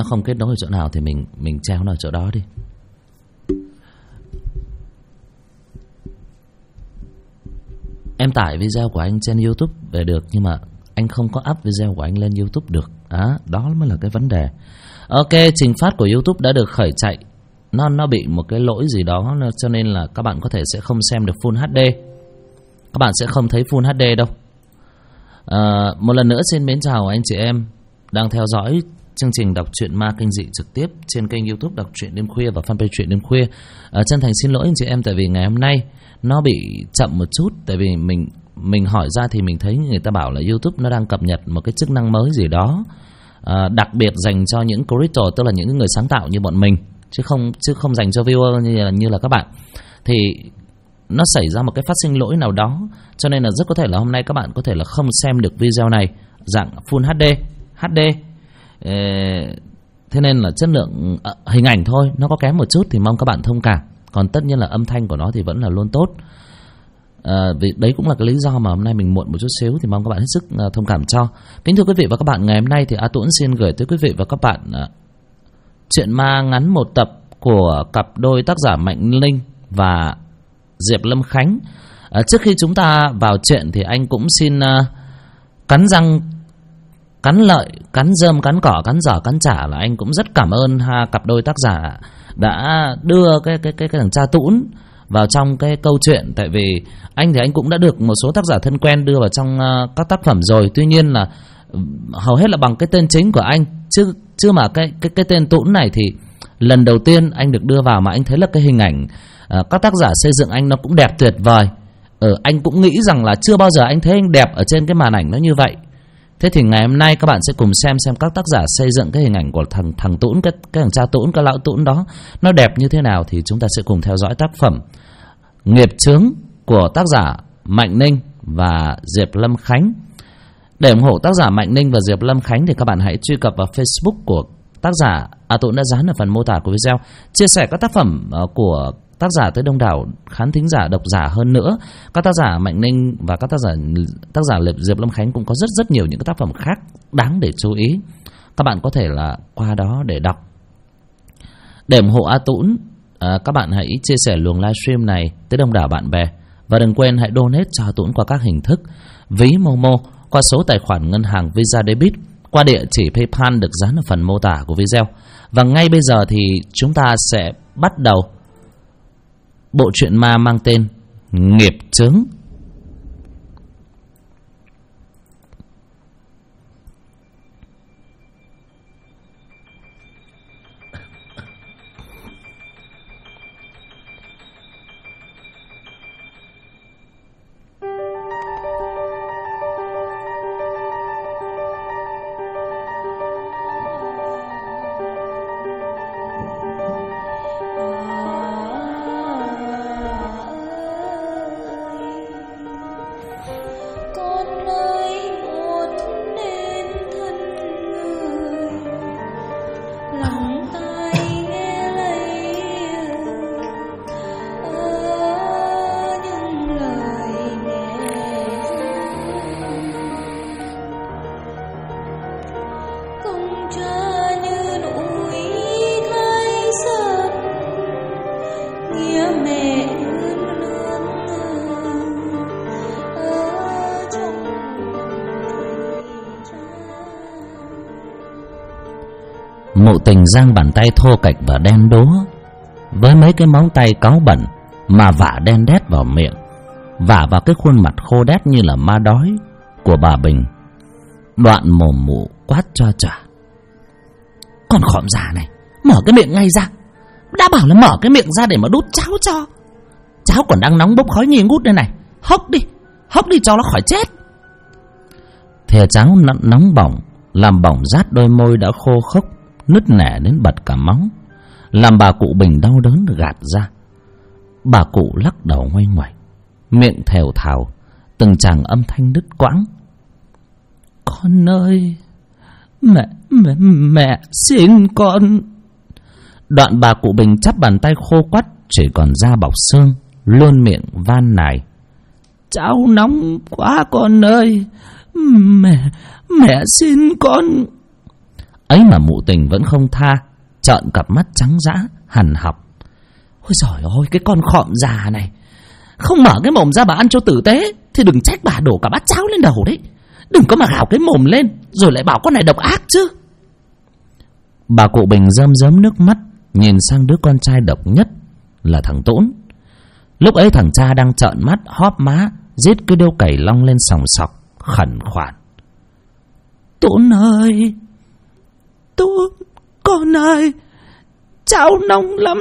nó không kết nối ở chỗ nào thì mình treo nó ở chỗ đó đi. Em tải video của anh trên YouTube về được, nhưng mà anh không có up video của anh lên YouTube được. Đó mới là cái vấn đề. Ok, trình phát của YouTube đã được khởi chạy. Nó bị một cái lỗi gì đó, cho nên là các bạn có thể sẽ không xem được Full HD. Các bạn sẽ không thấy Full HD đâu. Một lần nữa xin mến chào anh chị em đang theo dõi chương trình đọc truyện ma kinh dị trực tiếp trên kênh YouTube Đọc Truyện Đêm Khuya và fanpage Truyện Đêm Khuya. Chân thành xin lỗi anh chị em tại vì ngày hôm nay nó bị chậm một chút. Tại vì mình hỏi ra thì mình thấy người ta bảo là YouTube nó đang cập nhật một cái chức năng mới gì đó, đặc biệt dành cho những creator, tức là những người sáng tạo như bọn mình, chứ không dành cho viewer như là các bạn. Thì nó xảy ra một cái phát sinh lỗi nào đó, cho nên là rất có thể là hôm nay các bạn có thể là không xem được video này dạng Full HD. Thế nên là chất lượng hình ảnh thôi nó có kém một chút thì mong các bạn thông cảm. Còn tất nhiên là âm thanh của nó thì vẫn là luôn tốt. Vì đấy cũng là cái lý do mà hôm nay mình muộn một chút xíu, thì mong các bạn hết sức thông cảm cho. Kính thưa quý vị và các bạn, ngày hôm nay thì A Tuấn xin gửi tới quý vị và các bạn truyện ma ngắn một tập của cặp đôi tác giả Mạnh Linh và Diệp Lâm Khánh. Trước khi chúng ta vào chuyện thì anh cũng xin cắn răng, cắn lợi, cắn rơm, cắn cỏ, cắn giỏ, cắn trả là anh cũng rất cảm ơn cặp đôi tác giả đã đưa cái thằng cha Tũn vào trong cái câu chuyện. Tại vì anh thì anh cũng đã được một số tác giả thân quen đưa vào trong các tác phẩm rồi, tuy nhiên là hầu hết là bằng cái tên chính của anh, chứ mà cái tên Tũn này thì lần đầu tiên anh được đưa vào mà anh thấy là cái hình ảnh các tác giả xây dựng anh nó cũng đẹp tuyệt vời. Anh cũng nghĩ rằng là chưa bao giờ anh thấy anh đẹp ở trên cái màn ảnh nó như vậy. Thế thì ngày hôm nay các bạn sẽ cùng xem các tác giả xây dựng cái hình ảnh của thằng Tũn, cái thằng cha Tũn, cái lão Tũn đó nó đẹp như thế nào. Thì chúng ta sẽ cùng theo dõi tác phẩm Nghiệp Chướng của tác giả Mạnh Ninh và Diệp Lâm Khánh. Để ủng hộ tác giả Mạnh Ninh và Diệp Lâm Khánh thì các bạn hãy truy cập vào Facebook của tác giả. A Tuấn đã dán ở phần mô tả của video, chia sẻ các tác phẩm của tác giả tới đông đảo khán thính giả, độc giả hơn nữa. Các tác giả Mạnh Ninh và các tác giả Diệp Lâm Khánh cũng có rất nhiều những cái tác phẩm khác đáng để chú ý. Các bạn có thể là qua đó để đọc. Để ủng hộ A Tuấn, các bạn hãy chia sẻ luồng livestream này tới đông đảo bạn bè. Và đừng quên hãy donate cho A Tuấn qua các hình thức: ví Momo, qua số tài khoản ngân hàng Visa Debit, qua địa chỉ PayPal được dán ở phần mô tả của video. Và ngay bây giờ thì chúng ta sẽ bắt đầu bộ truyện ma mang tên Nghiệp Chướng. Mụ Tình giang bàn tay thô kệch và đen đúa với mấy cái móng tay cáu bẩn mà vả đen đét vào miệng, vả vào cái khuôn mặt khô đét như là ma đói của bà Bình. Đoạn mồm mụ quát cho trả: "Con khọm già này, mở cái miệng ngay ra! Đã bảo là mở cái miệng ra để mà đút cháo cho. Cháo còn đang nóng bốc khói nghi ngút đây này. Hốc đi cho nó khỏi chết." Thìa cháo nóng bỏng làm bỏng rát đôi môi đã khô khốc, nứt nẻ đến bật cả móng, làm bà cụ Bình đau đớn gạt ra. Bà cụ lắc đầu ngoay ngoẩy, miệng thều thào từng tràng âm thanh đứt quãng: "Con ơi, mẹ xin con." Đoạn bà cụ Bình chắp bàn tay khô quắt chỉ còn da bọc xương, luôn miệng van nài: "Cháo nóng quá con ơi, mẹ xin con." Ấy mà Mụ Tình vẫn không tha, trợn cặp mắt trắng dã hằn học. Ôi giời ơi, cái con khọm già này, không mở cái mồm ra bà ăn cho tử tế thì đừng trách bà đổ cả bát cháo lên đầu đấy. Đừng có mà gào cái mồm lên rồi lại bảo con này độc ác chứ. Bà Cụ Bình rơm rớm nước mắt nhìn sang đứa con trai độc nhất là thằng Tốn. Lúc ấy thằng cha đang trợn mắt hóp má giết cái điêu cày long lên sòng sọc, khẩn khoản: Tốn ơi, Tốn, con ơi, cháo nóng lắm,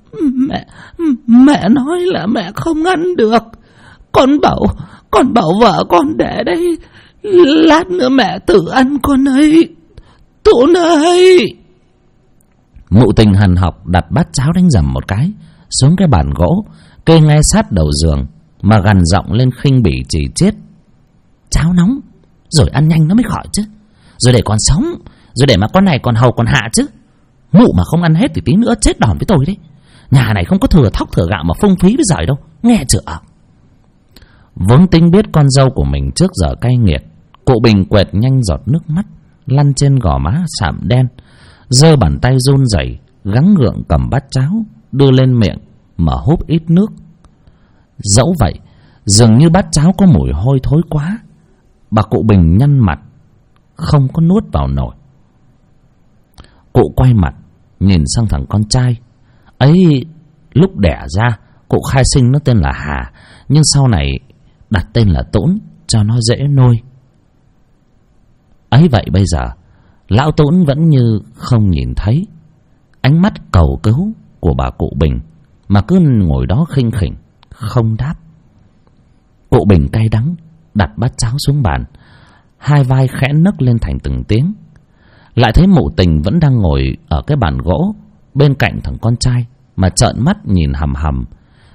mẹ nói là mẹ không ăn được. Con bảo vợ con để đây, lát nữa mẹ tự ăn con ơi, Tốn ơi. Mụ Tình hằn học đặt bát cháo đánh dầm một cái xuống cái bàn gỗ kê ngay sát đầu giường mà gằn giọng lên khinh bỉ chỉ chiết: Cháo nóng rồi ăn nhanh nó mới khỏi chứ, rồi để còn sống, rồi để mà con này còn hầu còn hạ chứ. Mụ mà không ăn hết thì tí nữa chết đòn với tôi đấy. Nhà này không có thừa thóc thừa gạo mà phung phí với giỏi đâu, nghe chưa? Vốn tính biết con dâu của mình trước giờ cay nghiệt, Cụ Bình quệt nhanh giọt nước mắt lăn trên gò má sạm đen, giơ bàn tay run rẩy gắng gượng cầm bát cháo đưa lên miệng mà húp ít nước. Dẫu vậy, dường như bát cháo có mùi hôi thối quá, bà Cụ Bình nhăn mặt không có nuốt vào nổi. Cụ quay mặt nhìn sang thằng con trai ấy. Lúc đẻ ra, cụ khai sinh nó tên là Hà, nhưng sau này đặt tên là Tốn cho nó dễ nuôi. Ấy vậy bây giờ lão Tốn vẫn như không nhìn thấy ánh mắt cầu cứu của bà Cụ Bình, mà cứ ngồi đó khinh khỉnh không đáp. Cụ Bình cay đắng đặt bát cháo xuống bàn, hai vai khẽ nấc lên thành từng tiếng. Lại thấy Mụ Tình vẫn đang ngồi ở cái bàn gỗ bên cạnh thằng con trai mà trợn mắt nhìn hằm hằm.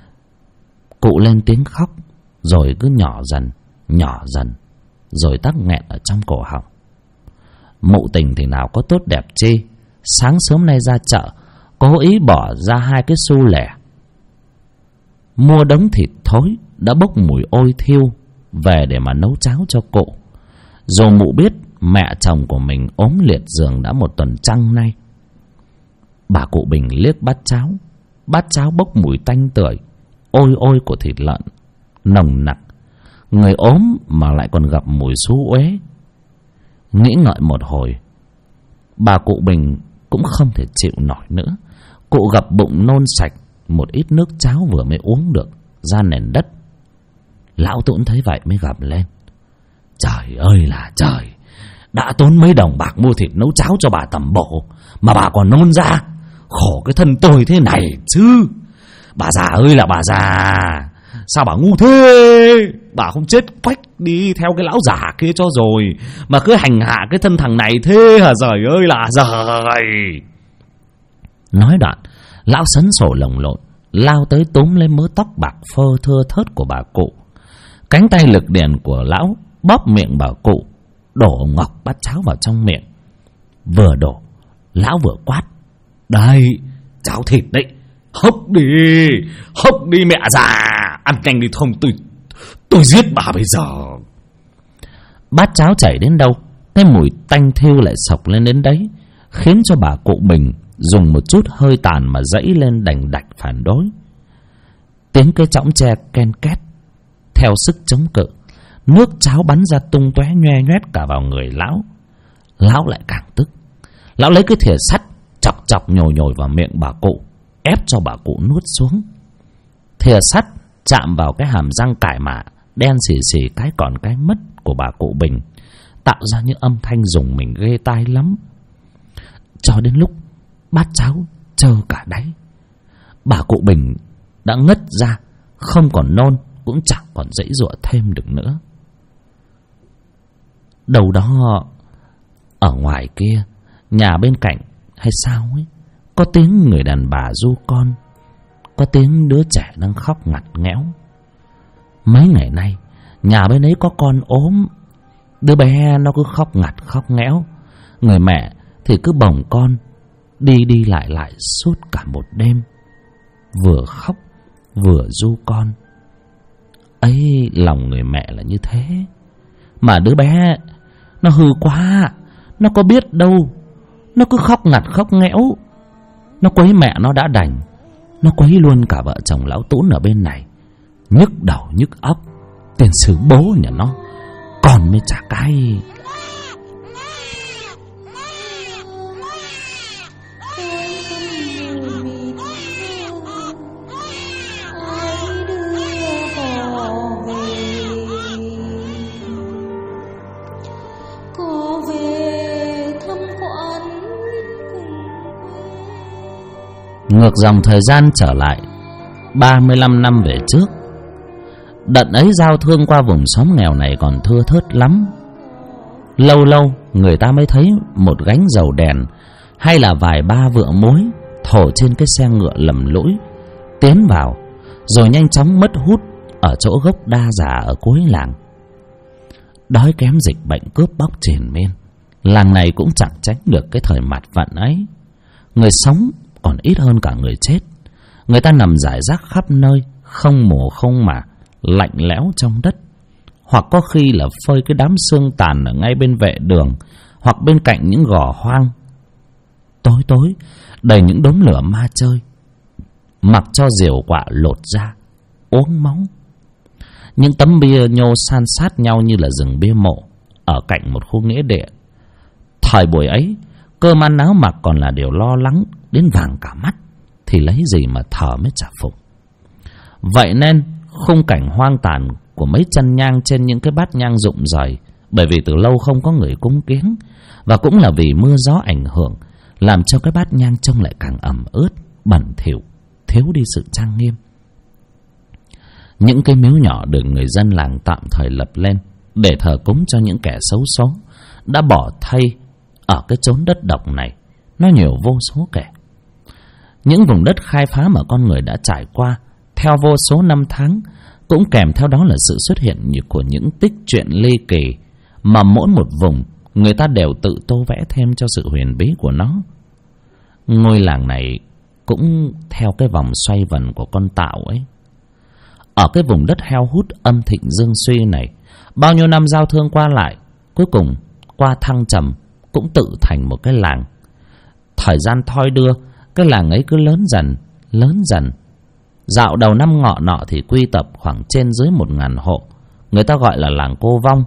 Cụ lên tiếng khóc, rồi cứ nhỏ dần, rồi tắc nghẹn ở trong cổ họng. Mụ Tình thì nào có tốt đẹp chi, sáng sớm nay ra chợ cố ý bỏ ra 2 cái xu lẻ mua đống thịt thối đã bốc mùi ôi thiêu về để mà nấu cháo cho cụ. Dù mụ biết mẹ chồng của mình ốm liệt giường đã 1 tuần trăng nay. Bà Cụ Bình liếc bát cháo bốc mùi tanh tưởi ôi ôi của thịt lợn nồng nặc, người ốm mà lại còn gặp mùi xú uế. Nghĩ ngợi một hồi, bà Cụ Bình cũng không thể chịu nổi nữa. Cụ gập bụng nôn sạch một ít nước cháo vừa mới uống được ra nền đất. Lão Tốn thấy vậy mới gầm lên: Trời ơi là trời, đã tốn mấy đồng bạc mua thịt nấu cháo cho bà tẩm bổ mà bà còn nôn ra, khổ cái thân tôi thế này chứ. Bà già ơi là bà già, sao bà ngu thế? Bà không chết quách đi theo cái lão già kia cho rồi mà cứ hành hạ cái thân thằng này thế hả? Giời ơi là giời. Nói đoạn, lão sấn sổ lồng lộn lao tới túm lấy mớ tóc bạc phơ thưa thớt của bà Cụ. Cánh tay lực đèn của lão bóp miệng bà Cụ, đổ ngọc bát cháo vào trong miệng. Vừa đổ, lão vừa quát: Đây, cháo thịt đấy, hốc đi mẹ già, ăn nhanh đi không tôi giết bà bây giờ. Bát cháo chảy đến đâu, cái mùi tanh thiêu lại sộc lên đến đấy, khiến cho bà Cụ Bình dùng một chút hơi tàn mà dẫy lên đành đạch phản đối. Tiếng cái chõng tre ken két theo sức chống cự, nước cháo bắn ra tung tóe nhoe nhoét cả vào người lão. Lão lại càng tức, lão lấy cái thìa sắt chọc nhồi vào miệng bà Cụ, ép cho bà Cụ nuốt xuống. Thìa sắt chạm vào cái hàm răng cải mạ đen xì xì cái còn cái mất của bà Cụ Bình, tạo ra những âm thanh rùng mình ghê tai lắm. Cho đến lúc bát cháo trơ cả đáy, bà Cụ Bình đã ngất ra, không còn nôn cũng chẳng còn dãy giụa thêm được nữa. Đâu đó ở ngoài kia, nhà bên cạnh hay sao ấy, có tiếng người đàn bà ru con, có tiếng đứa trẻ đang khóc ngặt nghẽo. Mấy ngày nay nhà bên ấy có con ốm, đứa bé nó cứ khóc ngặt khóc nghẽo. Người mẹ thì cứ bồng con đi lại suốt cả một đêm, vừa khóc vừa ru con. Ấy, lòng người mẹ là như thế, mà đứa bé nó hư quá, nó có biết đâu. Nó cứ khóc ngặt khóc nghẽo. Nó quấy mẹ nó đã đành, nó quấy luôn cả vợ chồng lão Tún ở bên này. Nhức đầu nhức óc. Tiền sử bố nhà nó còn mới chả cái. Ngược dòng thời gian trở lại 35 năm về trước. Đợt ấy giao thương qua vùng xóm nghèo này còn thưa thớt lắm. Lâu lâu người ta mới thấy một gánh dầu đèn hay là vài ba vựa muối thổ trên cái xe ngựa lầm lũi tiến vào, rồi nhanh chóng mất hút ở chỗ gốc đa già ở cuối làng. Đói kém dịch bệnh cướp bóc triền miên, làng này cũng chẳng tránh được cái thời mạt vận ấy. Người sống còn ít hơn cả người chết. Người ta nằm rải rác khắp nơi, không mồ không mả, lạnh lẽo trong đất, hoặc có khi là phơi cái đám xương tàn ở ngay bên vệ đường, hoặc bên cạnh những gò hoang. Tối tối đầy những đốm lửa ma chơi, mặc cho diều quạ lột da uống máu. Những tấm bia nhô san sát nhau như là rừng bia mộ ở cạnh một khu nghĩa địa. Thời buổi ấy, cơm ăn áo mặc còn là điều lo lắng đến vàng cả mắt, thì lấy gì mà thờ mới trả phục. Vậy nên khung cảnh hoang tàn của mấy chân nhang trên những cái bát nhang rụng rời, bởi vì từ lâu không có người cúng kiếng, và cũng là vì mưa gió ảnh hưởng, làm cho cái bát nhang trông lại càng ẩm ướt, bẩn thỉu, thiếu đi sự trang nghiêm. Những cái miếu nhỏ được người dân làng tạm thời lập lên để thờ cúng cho những kẻ xấu số đã bỏ thay ở cái chốn đất độc này, nó nhiều vô số kẻ. Những vùng đất khai phá mà con người đã trải qua theo vô số năm tháng, cũng kèm theo đó là sự xuất hiện của những tích truyện ly kỳ mà mỗi một vùng người ta đều tự tô vẽ thêm cho sự huyền bí của nó. Ngôi làng này cũng theo cái vòng xoay vần của con tạo ấy. Ở cái vùng đất heo hút âm thịnh dương suy này, bao nhiêu năm giao thương qua lại, cuối cùng qua thăng trầm cũng tự thành một cái làng. Thời gian thoi đưa, cái làng ấy cứ lớn dần. Dạo đầu năm Ngọ nọ thì quy tập khoảng trên dưới 1.000 hộ, người ta gọi là làng Cô Vong.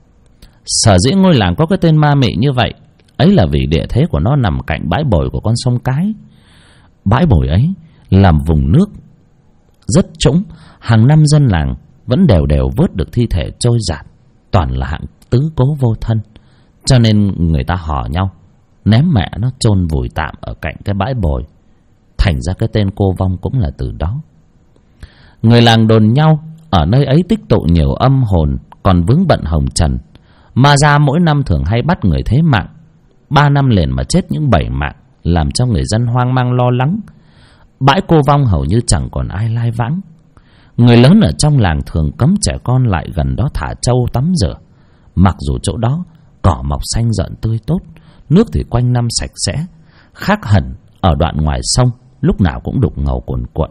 Sở dĩ ngôi làng có cái tên ma mị như vậy ấy là vì địa thế của nó nằm cạnh bãi bồi của con sông Cái. Bãi bồi ấy làm vùng nước rất trũng, hàng năm dân làng vẫn đều vớt được thi thể trôi dạt, toàn là hạng tứ cố vô thân, cho nên người ta hò nhau ném mẹ nó chôn vùi tạm ở cạnh cái bãi bồi. Thành ra cái tên Cô Vong cũng là từ đó. Người làng đồn nhau ở nơi ấy tích tụ nhiều âm hồn còn vướng bận hồng trần. Ma ra mỗi năm thường hay bắt người thế mạng, 3 năm liền mà chết những 7 mạng, làm cho người dân hoang mang lo lắng. Bãi Cô Vong hầu như chẳng còn ai lai vãng. Người lớn ở trong làng thường cấm trẻ con lại gần đó thả trâu tắm rửa, mặc dù chỗ đó cỏ mọc xanh rợn tươi tốt, nước thì quanh năm sạch sẽ, khác hẳn ở đoạn ngoài sông lúc nào cũng đục ngầu cuồn cuộn.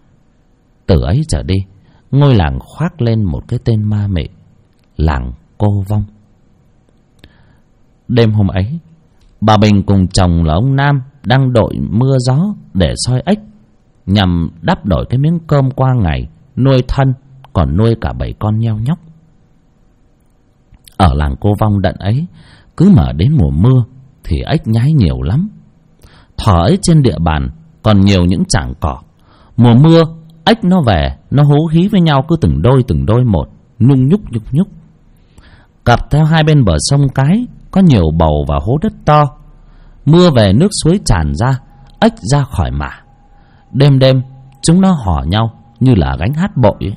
Từ ấy trở đi, ngôi làng khoác lên một cái tên ma mị, làng Cô Vong. Đêm hôm ấy, bà Bình cùng chồng là ông Nam đang đội mưa gió để soi ếch, nhằm đắp đổi cái miếng cơm qua ngày, nuôi thân, còn nuôi cả 7 con nheo nhóc. Ở làng Cô Vong đận ấy, cứ mở đến mùa mưa thì ếch nhái nhiều lắm. Thỏ ấy trên địa bàn còn nhiều những chảng cỏ. Mùa mưa, ếch nó về, nó hú hí với nhau cứ từng đôi một, nhung nhúc. Cặp theo hai bên bờ sông Cái có nhiều bầu và hố đất to. Mưa về nước suối tràn ra, ếch ra khỏi mả. Đêm chúng nó hò nhau như là gánh hát bội ấy.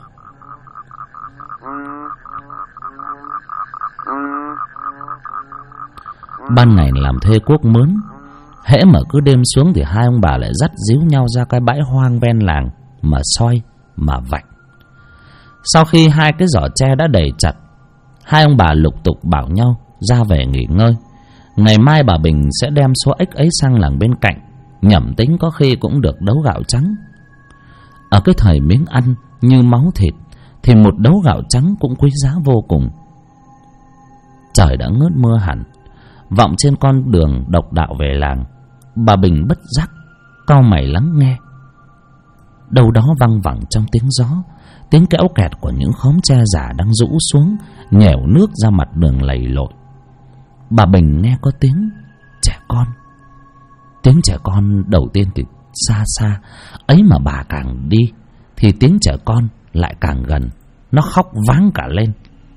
Ban ngày làm thuê cuốc mướn, hễ mà cứ đêm xuống thì hai ông bà lại dắt díu nhau ra cái bãi hoang ven làng mà soi mà vạch. Sau khi hai cái giỏ tre đã đầy chặt, hai ông bà lục tục bảo nhau ra về nghỉ ngơi. Ngày mai bà Bình sẽ đem số ếch ấy sang làng bên cạnh, nhẩm tính có khi cũng được đấu gạo trắng. Ở cái thời miếng ăn như máu thịt thì một đấu gạo trắng cũng quý giá vô cùng. Trời đã ngớt mưa hẳn, vọng trên con đường độc đạo về làng. Bà Bình bất giác cau mày lắng nghe. Đâu đó văng vẳng trong tiếng gió, tiếng kéo kẹt của những khóm tre già đang rũ xuống, nhèo nước ra mặt đường lầy lội. Bà Bình nghe có tiếng trẻ con. Tiếng trẻ con đầu tiên thì xa xa, ấy mà bà càng đi thì tiếng trẻ con lại càng gần. Nó khóc váng cả lên.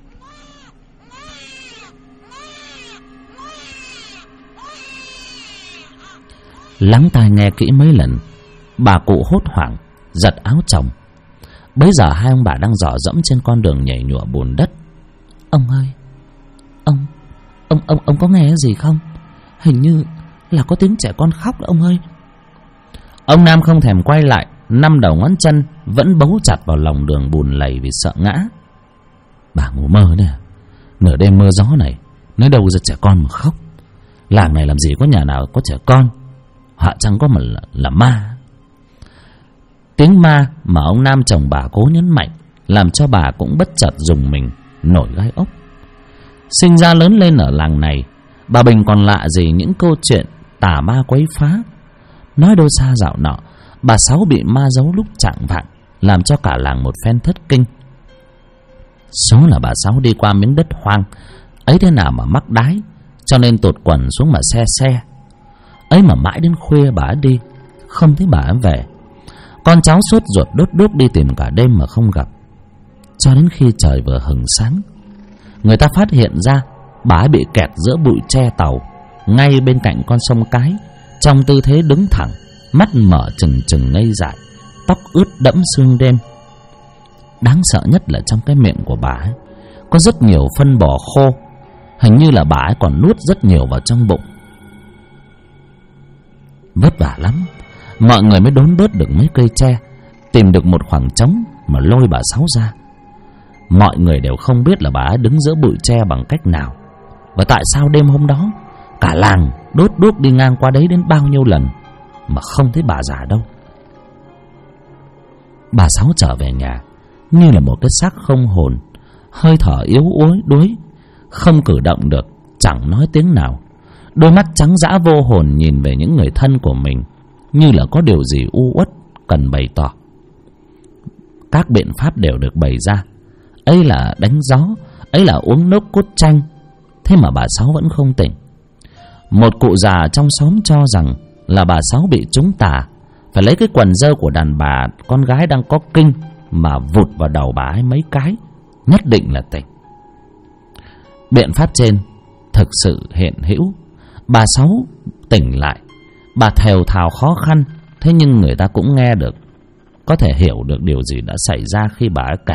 Lắng tai nghe kỹ mấy lần, bà cụ hốt hoảng giật áo chồng. Bấy giờ hai ông bà đang dò dẫm trên con đường nhảy nhụa bùn đất. Ông ơi, ông có nghe gì không? Hình như là có tiếng trẻ con khóc đó ông ơi. Ông Nam không thèm quay lại, năm đầu ngón chân vẫn bấu chặt vào lòng đường bùn lầy vì sợ ngã. Bà ngủ mơ nè, nửa đêm mưa gió này, nơi đâu ra trẻ con mà khóc. Làng này làm gì có nhà nào có trẻ con, họa chẳng có mà là ma. Tiếng ma mà ông Nam chồng bà cố nhấn mạnh làm cho bà cũng bất chợt rùng mình, nổi gai ốc. Sinh ra lớn lên ở làng này, bà Bình còn lạ gì những câu chuyện tà ma quấy phá. Nói đâu xa dạo nọ, bà Sáu bị ma giấu lúc chạng vạng, làm cho cả làng một phen thất kinh. Số là bà Sáu đi qua miếng đất hoang ấy, thế nào mà mắc đái, cho nên tụt quần xuống mà xe ấy mà mãi đến khuya bà đi, không thấy bà về. Con cháu sốt ruột đốt đi tìm cả đêm mà không gặp. Cho đến khi trời vừa hừng sáng, người ta phát hiện ra bà ấy bị kẹt giữa bụi tre tàu ngay bên cạnh con sông Cái, trong tư thế đứng thẳng, mắt mở trừng trừng ngây dại, tóc ướt đẫm sương đêm. Đáng sợ nhất là trong cái miệng của bà ấy có rất nhiều phân bò khô, hình như là bà ấy còn nuốt rất nhiều vào trong bụng. Vất vả lắm, mọi người mới đốn bớt được mấy cây tre, tìm được một khoảng trống mà lôi bà Sáu ra. Mọi người đều không biết là bà ấy đứng giữa bụi tre bằng cách nào, và tại sao đêm hôm đó cả làng đốt đuốc đi ngang qua đấy đến bao nhiêu lần mà không thấy bà già đâu. Bà Sáu trở về nhà như là một cái xác không hồn, hơi thở yếu đuối, không cử động được, chẳng nói tiếng nào. Đôi mắt trắng dã vô hồn nhìn về những người thân của mình, như là có điều gì u uất cần bày tỏ. Các biện pháp đều được bày ra, ấy là đánh gió, ấy là uống nước cốt chanh. Thế mà bà Sáu vẫn không tỉnh. Một cụ già trong xóm cho rằng là bà Sáu bị trúng tà, phải lấy cái quần dơ của đàn bà con gái đang có kinh mà vụt vào đầu bà ấy mấy cái, nhất định là tỉnh. Biện pháp trên thực sự hiện hữu. Bà Sáu tỉnh lại, bà thều thào khó khăn, thế nhưng người ta cũng nghe được, có thể hiểu được điều gì đã xảy ra khi bà ấy kể.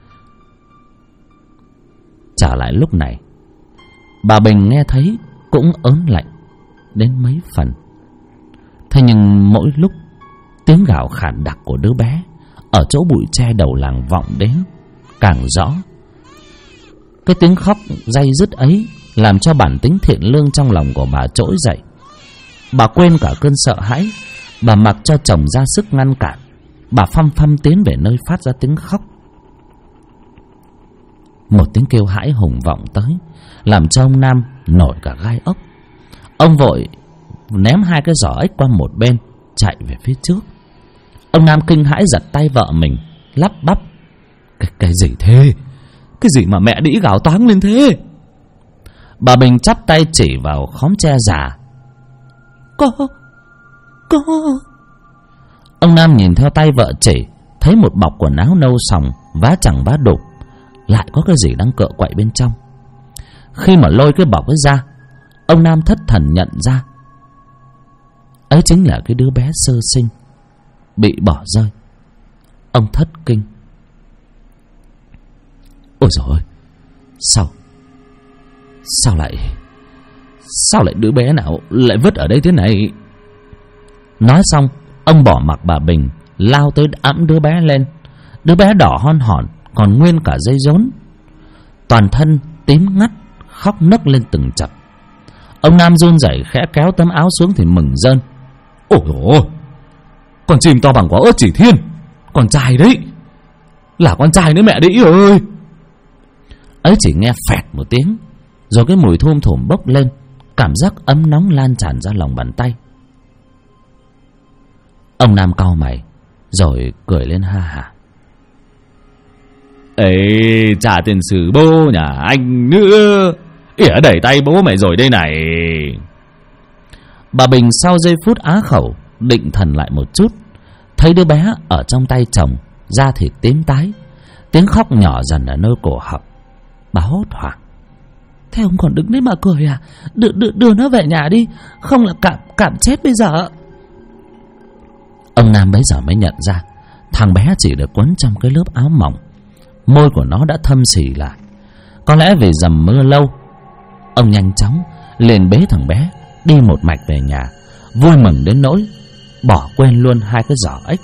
Trở lại lúc này, bà Bình nghe thấy cũng ớn lạnh đến mấy phần. Thế nhưng mỗi lúc tiếng gào khản đặc của đứa bé ở chỗ bụi tre đầu làng vọng đến càng rõ. Cái tiếng khóc day dứt ấy làm cho bản tính thiện lương trong lòng của bà trỗi dậy. Bà quên cả cơn sợ hãi, bà mặc cho chồng ra sức ngăn cản. Bà phăm phăm tiến về nơi phát ra tiếng khóc. Một tiếng kêu hãi hùng vọng tới, làm cho ông Nam nổi cả gai ốc. Ông vội ném hai cái giỏ ếch qua một bên, chạy về phía trước. Ông Nam kinh hãi giật tay vợ mình, lắp bắp: Cái gì thế? Cái gì mà mẹ đĩ gào toáng lên thế? Bà Bình chắp tay chỉ vào khóm tre già: Có. Ông Nam nhìn theo tay vợ chỉ, thấy một bọc quần áo nâu sòng, vá chẳng vá đục, lại có cái gì đang cựa quậy bên trong. Khi mà lôi cái bọc ấy ra, ông Nam thất thần nhận ra ấy chính là cái đứa bé sơ sinh bị bỏ rơi. Ông thất kinh: Ôi dồi ôi, sao lại đứa bé nào lại vứt ở đây thế này? Nói xong, ông bỏ mặc bà Bình, lao tới ẵm đứa bé lên. Đứa bé đỏ hon hòn, còn nguyên cả dây rốn, toàn thân tím ngắt, khóc nấc lên từng chập. Ông Nam run rẩy khẽ kéo tấm áo xuống thì mừng rơn: Ôi ôi, con chim to bằng quả ớt chỉ thiên, con trai đấy, là con trai nữa mẹ đĩ ơi. Ấy chỉ nghe phẹt một tiếng, rồi cái mùi thum thủm bốc lên, Cảm giác ấm nóng lan tràn ra lòng bàn tay. Ông Nam cau mày rồi cười lên ha hả. Ê, trả tiền xử bố nhà anh nữa. Ỉa đẩy tay bố mày rồi đây này. Bà Bình sau giây phút á khẩu định thần lại một chút, thấy đứa bé ở trong tay chồng, da thịt tím tái, tiếng khóc nhỏ dần ở nơi cổ họng. Bà hốt hoảng. Thế ông còn đứng đấy mà cười à? Đưa nó về nhà đi, không là cảm chết bây giờ. Ông Nam bấy giờ mới nhận ra thằng bé chỉ được quấn trong cái lớp áo mỏng, môi của nó đã thâm xì lại. Có lẽ vì dầm mưa lâu. Ông nhanh chóng liền bế thằng bé đi một mạch về nhà, vui mừng đến nỗi bỏ quên luôn hai cái giỏ ếch.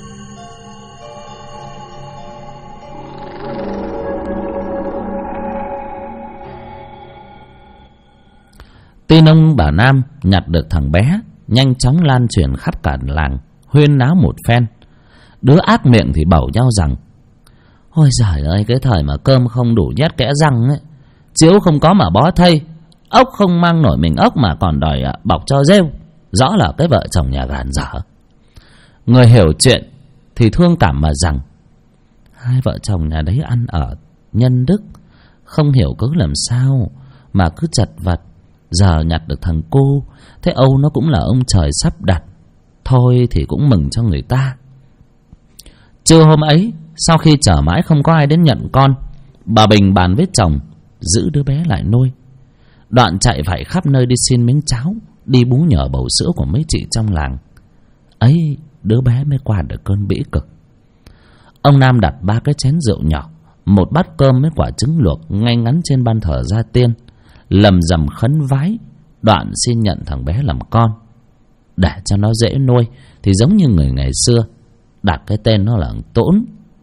Tin ông bà Nam nhặt được thằng bé nhanh chóng lan truyền khắp cả làng, huyên náo một phen. Đứa ác miệng thì bảo nhau rằng: ôi giời ơi, cái thời mà cơm không đủ nhét kẽ răng ấy, chiếu không có mà bó thây, ốc không mang nổi mình ốc mà còn đòi bọc cho rêu, rõ là cái vợ chồng nhà gàn dở. Người hiểu chuyện thì thương cảm mà rằng: hai vợ chồng nhà đấy ăn ở nhân đức, không hiểu cớ làm sao mà cứ chật vật. Giờ nhặt được thằng cô, thế Âu nó cũng là ông trời sắp đặt, thôi thì cũng mừng cho người ta. Trưa hôm ấy, sau khi chờ mãi không có ai đến nhận con, bà Bình bàn với chồng giữ đứa bé lại nuôi. Đoạn chạy vạy khắp nơi đi xin miếng cháo, đi bú nhờ bầu sữa của mấy chị trong làng. Ấy, đứa bé mới qua được cơn bĩ cực. Ông Nam đặt 3 cái chén rượu nhỏ, một bát cơm với quả trứng luộc ngay ngắn trên ban thờ gia tiên, lầm rầm khấn vái, đoạn xin nhận thằng bé làm con. Để cho nó dễ nuôi thì giống như người ngày xưa, đặt cái tên nó là Tốn.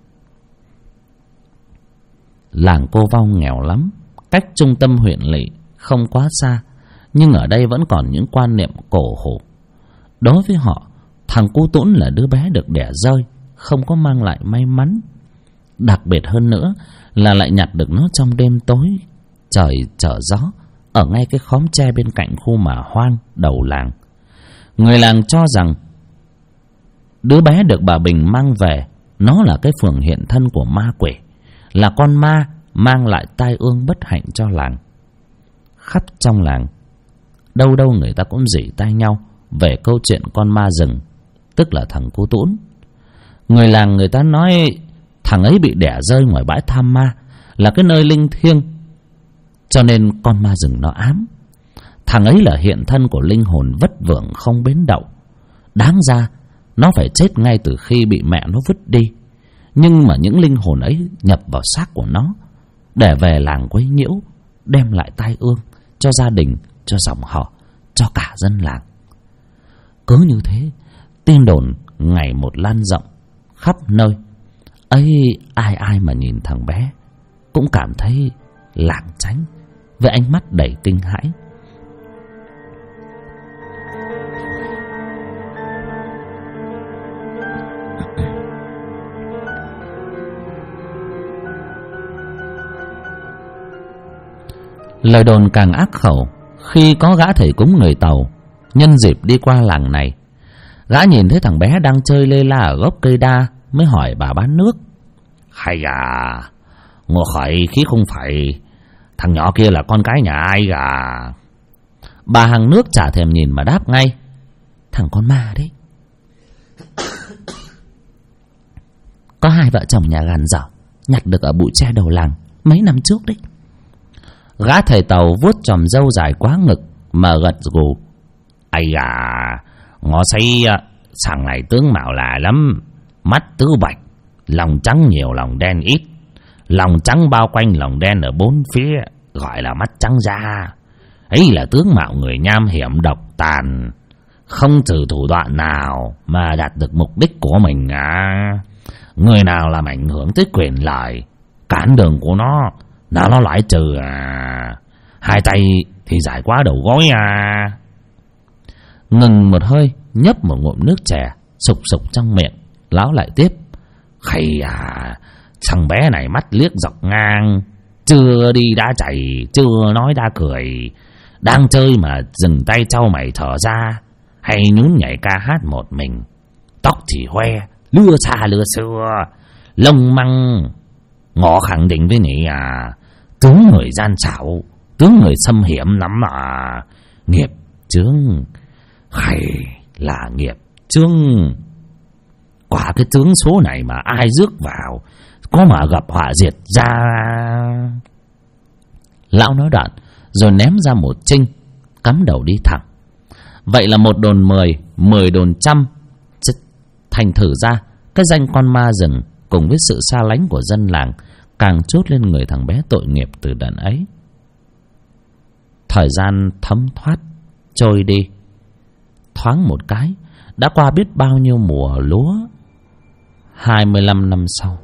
Làng Cô Vong nghèo lắm, cách trung tâm huyện lỵ không quá xa, nhưng ở đây vẫn còn những quan niệm cổ hủ. Đối với họ, thằng Cô Tốn là đứa bé được đẻ rơi, không có mang lại may mắn. Đặc biệt hơn nữa là lại nhặt được nó trong đêm tối trời trở gió, ở ngay cái khóm tre bên cạnh khu mả hoang đầu làng. Người làng cho rằng đứa bé được bà Bình mang về, nó là cái phường hiện thân của ma quỷ, là con ma mang lại tai ương bất hạnh cho làng. Khắp trong làng, đâu đâu người ta cũng rỉ tai nhau về câu chuyện con ma rừng, tức là thằng Cô Tốn. Người làng người ta nói thằng ấy bị đẻ rơi ngoài bãi Tham Ma, là cái nơi linh thiêng, cho nên con ma rừng nó ám. Thằng ấy là hiện thân của linh hồn vất vưởng không bến đậu. Đáng ra nó phải chết ngay từ khi bị mẹ nó vứt đi, nhưng mà những linh hồn ấy nhập vào xác của nó để về làng quấy nhiễu, đem lại tai ương cho gia đình, cho dòng họ, cho cả dân làng. Cứ như thế, tin đồn ngày một lan rộng khắp nơi. Ấy, ai ai mà nhìn thằng bé cũng cảm thấy lảng tránh với ánh mắt đầy kinh hãi. Lời đồn càng ác khẩu khi có gã thầy cúng người Tàu nhân dịp đi qua làng này. Gã nhìn thấy thằng bé đang chơi lê la ở gốc cây đa, mới hỏi bà bán nước: hay à, ngồi khỏi khí không phải, thằng nhỏ kia là con cái nhà ai à? Bà hàng nước chả thèm nhìn mà đáp ngay: thằng con ma đấy. Có hai vợ chồng nhà gàn dở nhặt được ở bụi tre đầu làng mấy năm trước đấy. Gã thầy Tàu vuốt chòm râu dài quá ngực mà gật gù: ai à, ngó thấy thằng này tướng mạo lạ lắm, mắt tứ bạch, lòng trắng nhiều lòng đen ít, lòng trắng bao quanh lòng đen ở bốn phía, gọi là mắt trắng da. Ấy là tướng mạo người nham hiểm độc tàn, không trừ thủ đoạn nào mà đạt được mục đích của mình à. Người nào làm ảnh hưởng tới quyền lợi, cản đường của nó nào nó loại trừ à. Hai tay thì giải quá đầu gối à. Ngừng một hơi, nhấp một ngụm nước chè sục sục trong miệng, lão lại tiếp: khây à, thằng bé này mắt liếc dọc ngang, chưa đi đã chạy, chưa nói đã cười, Đang chơi mà dừng tay trao mày thở ra, hay nhún nhảy ca hát một mình. Tóc thì hoe, lưa xa lưa xưa, lông măng. Ngọ khẳng định với nị tướng người gian xảo, tướng người xâm hiểm lắm mà. Nghiệp chướng hay là nghiệp chướng. Quả cái tướng số này mà ai rước vào, có mà gặp họa diệt ra. Lão nói đoạn rồi ném ra một trinh, cắm đầu đi thẳng. Vậy là một đồn 10, 10 đồn trăm. Thành thử ra cái danh con ma rừng cùng với sự xa lánh của dân làng càng chốt lên người thằng bé tội nghiệp từ đợt ấy. Thời gian thấm thoát trôi đi, thoáng một cái đã qua biết bao nhiêu mùa lúa. 25 năm sau,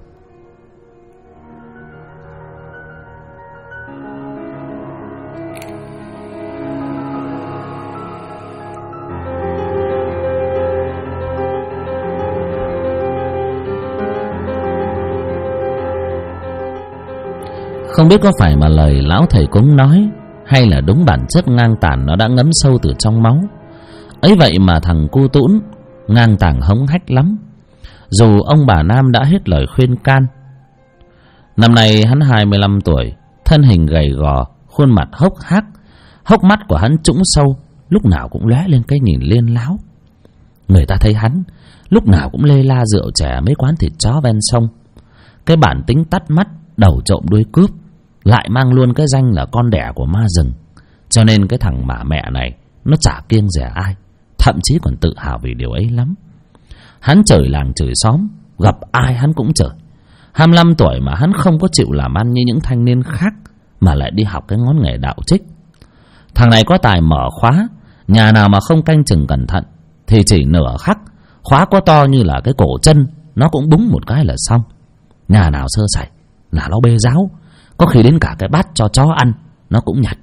không biết có phải mà lời lão thầy cúng nói, hay là đúng bản chất ngang tàn nó đã ngấm sâu từ trong máu. Ấy vậy mà thằng cu tũn ngang tàng hống hách lắm, dù ông bà Nam đã hết lời khuyên can. Năm nay hắn 25 tuổi, thân hình gầy gò, khuôn mặt hốc hác, hốc mắt của hắn trũng sâu, lúc nào cũng lóe lên cái nhìn liên láo. Người ta thấy hắn lúc nào cũng lê la rượu chè mấy quán thịt chó ven sông. Cái bản tính tắt mắt, đầu trộm đuôi cướp, lại mang luôn cái danh là con đẻ của ma rừng. Cho nên cái thằng mả mẹ này nó chả kiêng dè ai, thậm chí còn tự hào vì điều ấy lắm. Hắn chửi làng chửi xóm, gặp ai hắn cũng chửi. 25 tuổi mà hắn không có chịu làm ăn như những thanh niên khác, mà lại đi học cái ngón nghề đạo trích. Thằng này có tài mở khóa, nhà nào mà không canh chừng cẩn thận thì chỉ nửa khắc, khóa có to như là cái cổ chân, nó cũng búng một cái là xong. Nhà nào sơ sẩy là nó bê ráo, có khi đến cả cái bát cho chó ăn nó cũng nhặt.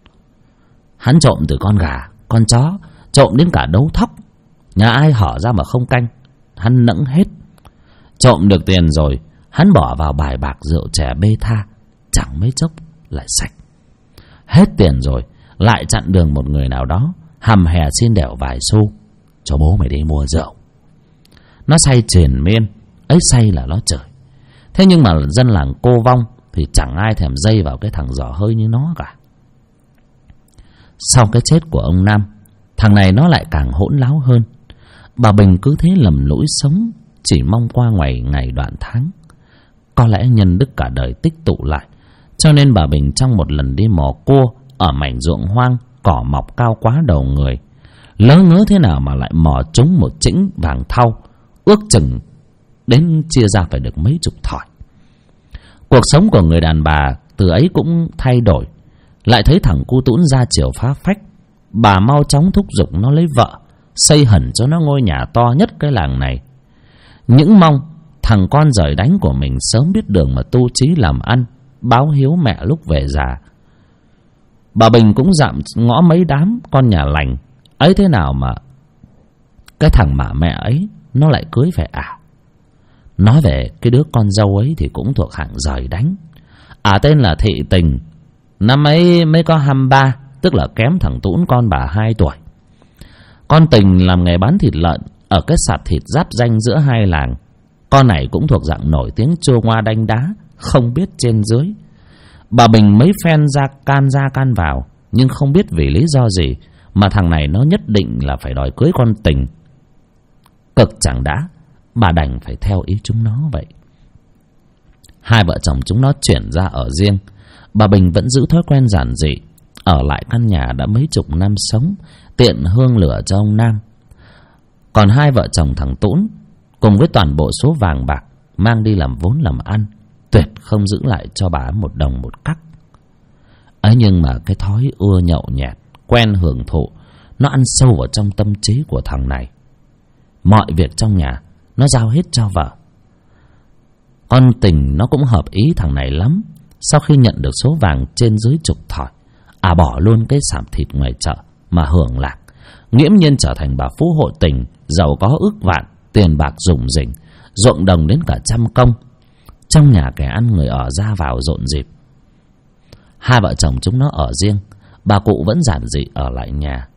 Hắn trộm từ con gà, con chó, trộm đến cả đấu thóc. Nhà ai hở ra mà không canh, hắn nẫng hết. Trộm được tiền rồi, hắn bỏ vào bài bạc rượu chè bê tha, chẳng mấy chốc lại sạch. Hết tiền rồi, lại chặn đường một người nào đó, hầm hè xin đẻo vài xu, cho bố mày đi mua rượu. Nó say triền miên, ấy say là nó chửi. Thế nhưng mà dân làng cô vong thì chẳng ai thèm dây vào cái thằng dở hơi như nó cả. Sau cái chết của ông Nam, thằng này nó lại càng hỗn láo hơn. Bà Bình cứ thế lầm lũi sống, chỉ mong qua ngày đoạn tháng. Có lẽ nhân đức cả đời tích tụ lại, cho nên bà Bình trong một lần đi mò cua ở mảnh ruộng hoang, cỏ mọc cao quá đầu người, lỡ ngớ thế nào mà lại mò trúng một chĩnh vàng thau, ước chừng đến chia ra phải được mấy chục thỏi. Cuộc sống của người đàn bà từ ấy cũng thay đổi. Lại thấy thằng cu tũn ra chiều phá phách, bà mau chóng thúc giục nó lấy vợ, xây hẳn cho nó ngôi nhà to nhất cái làng này. Những mong thằng con rời đánh của mình sớm biết đường mà tu trí làm ăn, báo hiếu mẹ lúc về già. Bà Bình cũng dạm ngõ mấy đám con nhà lành. Ấy thế nào mà cái thằng mả mẹ ấy nó lại cưới phải Nói về cái đứa con dâu ấy thì cũng thuộc hạng rời đánh. Tên là Thị Tình, năm ấy mới có 23, tức là kém thằng Tũn con bà 2 tuổi. Con Tình làm nghề bán thịt lợn ở cái sạp thịt giáp ranh giữa hai làng. Con này cũng thuộc dạng nổi tiếng chua ngoa đanh đá, không biết trên dưới. Bà Bình mấy phen ra can vào, nhưng không biết vì lý do gì mà thằng này nó nhất định là phải đòi cưới con Tình. Cực chẳng đã, bà đành phải theo ý chúng nó vậy. Hai vợ chồng chúng nó chuyển ra ở riêng. Bà Bình vẫn giữ thói quen giản dị, ở lại căn nhà đã mấy chục năm sống, tiện hương lửa cho ông Nam. Còn hai vợ chồng thằng Tũn cùng với toàn bộ số vàng bạc mang đi làm vốn làm ăn, tuyệt không giữ lại cho bà một đồng một cắc. Ấy nhưng mà cái thói ưa nhậu nhẹt, quen hưởng thụ, nó ăn sâu vào trong tâm trí của thằng này. Mọi việc trong nhà nó giao hết cho vợ. Con Tình nó cũng hợp ý thằng này lắm. Sau khi nhận được số vàng trên dưới chục thỏi, bỏ luôn cái sạp thịt ngoài chợ mà hưởng lạc, nghiễm nhiên trở thành bà phú hộ Tình, giàu có ước vạn, tiền bạc rủng rỉnh, ruộng đồng đến cả trăm công. Trong nhà kẻ ăn người ở ra vào rộn rịp. Hai vợ chồng chúng nó ở riêng, bà cụ vẫn giản dị ở lại nhà.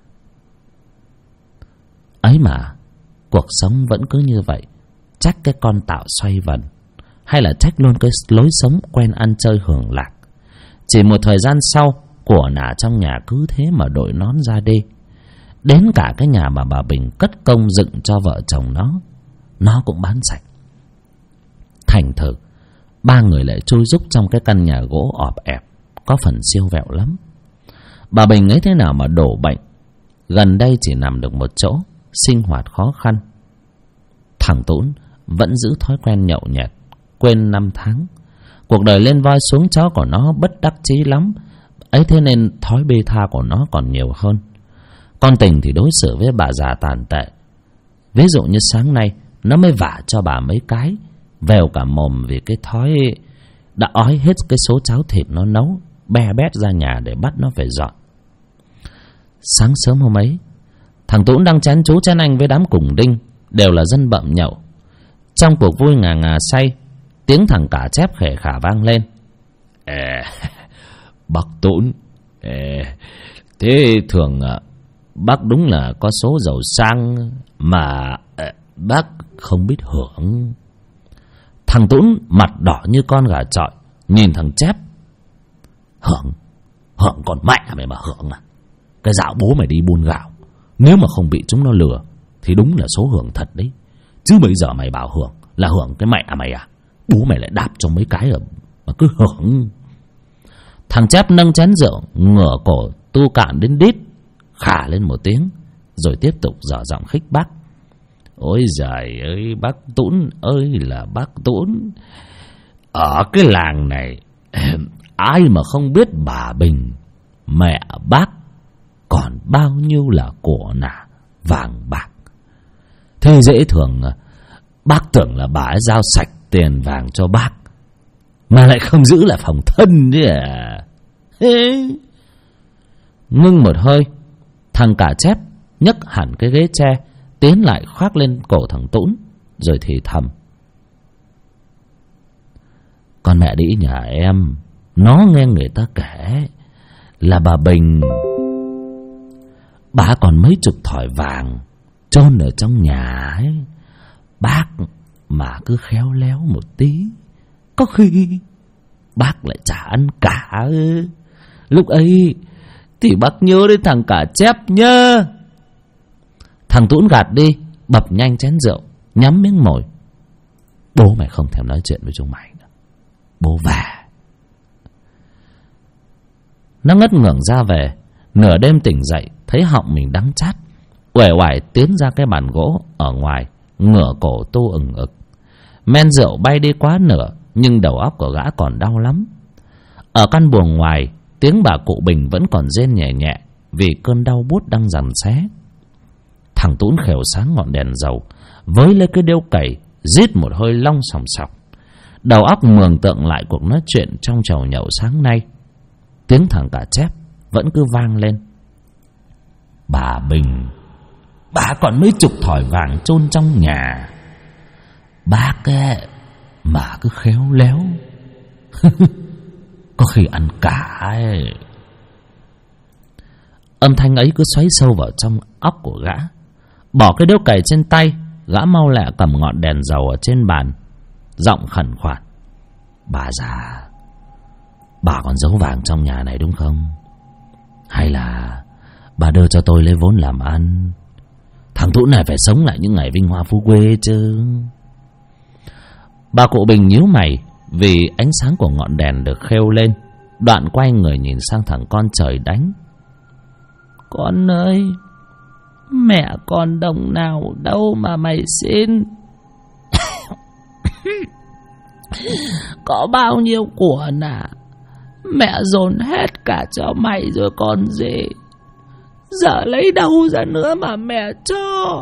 Ấy mà cuộc sống vẫn cứ như vậy. Trách cái con tạo xoay vần, hay là trách luôn cái lối sống quen ăn chơi hưởng lạc. Chỉ một thời gian sau, của nả trong nhà cứ thế mà đội nón ra đi. Đến cả cái nhà mà bà Bình cất công dựng cho vợ chồng nó cũng bán sạch. Thành thử ba người lại chui rúc trong cái căn nhà gỗ ọp ẹp, có phần siêu vẹo lắm. Bà Bình ấy thế nào mà đổ bệnh, gần đây chỉ nằm được một chỗ, sinh hoạt khó khăn. Thằng Tún vẫn giữ thói quen nhậu nhẹt, quên năm tháng. Cuộc đời lên voi xuống chó của nó bất đắc chí lắm, ấy thế nên thói bê tha của nó còn nhiều hơn. Con Tình thì đối xử với bà già tàn tệ. Ví dụ như sáng nay nó mới vả cho bà mấy cái, vèo cả mồm vì cái thói đã ói hết cái số cháo thịt nó nấu, be bét ra nhà để bắt nó phải dọn. Sáng sớm hôm ấy, thằng Tún đang chén chú chén anh với đám cùng đinh, đều là dân bậm nhậu. Trong cuộc vui ngà ngà say, tiếng thằng Cả Chép khề khả vang lên. Bác Tún, thế thường bác đúng là có số giàu sang mà bác không biết hưởng. Thằng Tún mặt đỏ như con gà chọi, nhìn thằng Chép. Hưởng còn mẹ mày mà hưởng à? Cái dạo bố mày đi buôn gạo, nếu mà không bị chúng nó lừa thì đúng là số hưởng thật đấy. Chứ bây giờ mày bảo hưởng là hưởng cái mẹ mày à? Bố mày lại đạp cho mấy cái mà cứ hưởng. Thằng Chép nâng chén rượu, ngửa cổ tu cạn đến đít, khà lên một tiếng, rồi tiếp tục dở giọng khích bác. Ôi giời ơi, bác Tún ơi là bác Tún. Ở cái làng này ai mà không biết bà Bình, mẹ bác còn bao nhiêu là của nả vàng bạc. Thế dễ thường bác tưởng là bà ấy giao sạch tiền vàng cho bác, mà lại không giữ lại phòng thân đấy à. Ngưng một hơi, thằng Cả Chép nhấc hẳn cái ghế tre, tiến lại khoác lên cổ thằng Tún, rồi thì thầm. Con mẹ đĩ nhà em, nó nghe người ta kể là bà Bình, bà còn mấy chục thỏi vàng chôn ở trong nhà ấy. Bác mà cứ khéo léo một tí, có khi bác lại chả ăn cả. Lúc ấy thì bác nhớ đến thằng Cả Chép nhá. Thằng Tún gạt đi, bập nhanh chén rượu, nhắm miếng mồi. Bố mày không thèm nói chuyện với chúng mày nữa, bố về. Nó ngất ngưởng ra về. Nửa đêm tỉnh dậy, thấy họng mình đắng chát, uể oải tiến ra cái bàn gỗ ở ngoài, ngửa cổ tu ừng ực. Men rượu bay đi quá nửa, nhưng đầu óc của gã còn đau lắm. Ở căn buồng ngoài, tiếng bà cụ Bình vẫn còn rên nhẹ nhẹ vì cơn đau buốt đang giằng xé. Thằng Tún khều sáng ngọn đèn dầu, với lấy cái điếu cày, rít một hơi long sòng sọc. Đầu óc mường tượng lại cuộc nói chuyện trong chầu nhậu sáng nay. Tiếng thằng Cả Chép vẫn cứ vang lên. Bà Bình, bà còn mấy chục thỏi vàng chôn trong nhà. Bác ấy mà cứ khéo léo có khi ăn cả ấy. Âm thanh ấy cứ xoáy sâu vào trong óc của gã. Bỏ cái điếu cày trên tay, gã mau lẹ cầm ngọn đèn dầu ở trên bàn, giọng khẩn khoản. Bà già, bà còn giấu vàng trong nhà này đúng không? Hay là bà đưa cho tôi lấy vốn làm ăn? Thằng Tún này phải sống lại những ngày vinh hoa phú quê chứ. Bà cụ Bình nhíu mày vì ánh sáng của ngọn đèn được khêu lên, đoạn quay người nhìn sang thằng con trời đánh. Con ơi, mẹ còn đồng nào đâu mà mày xin. Có bao nhiêu của nà, mẹ dồn hết cả cho mày rồi còn gì. Giờ lấy đâu ra nữa mà mẹ cho.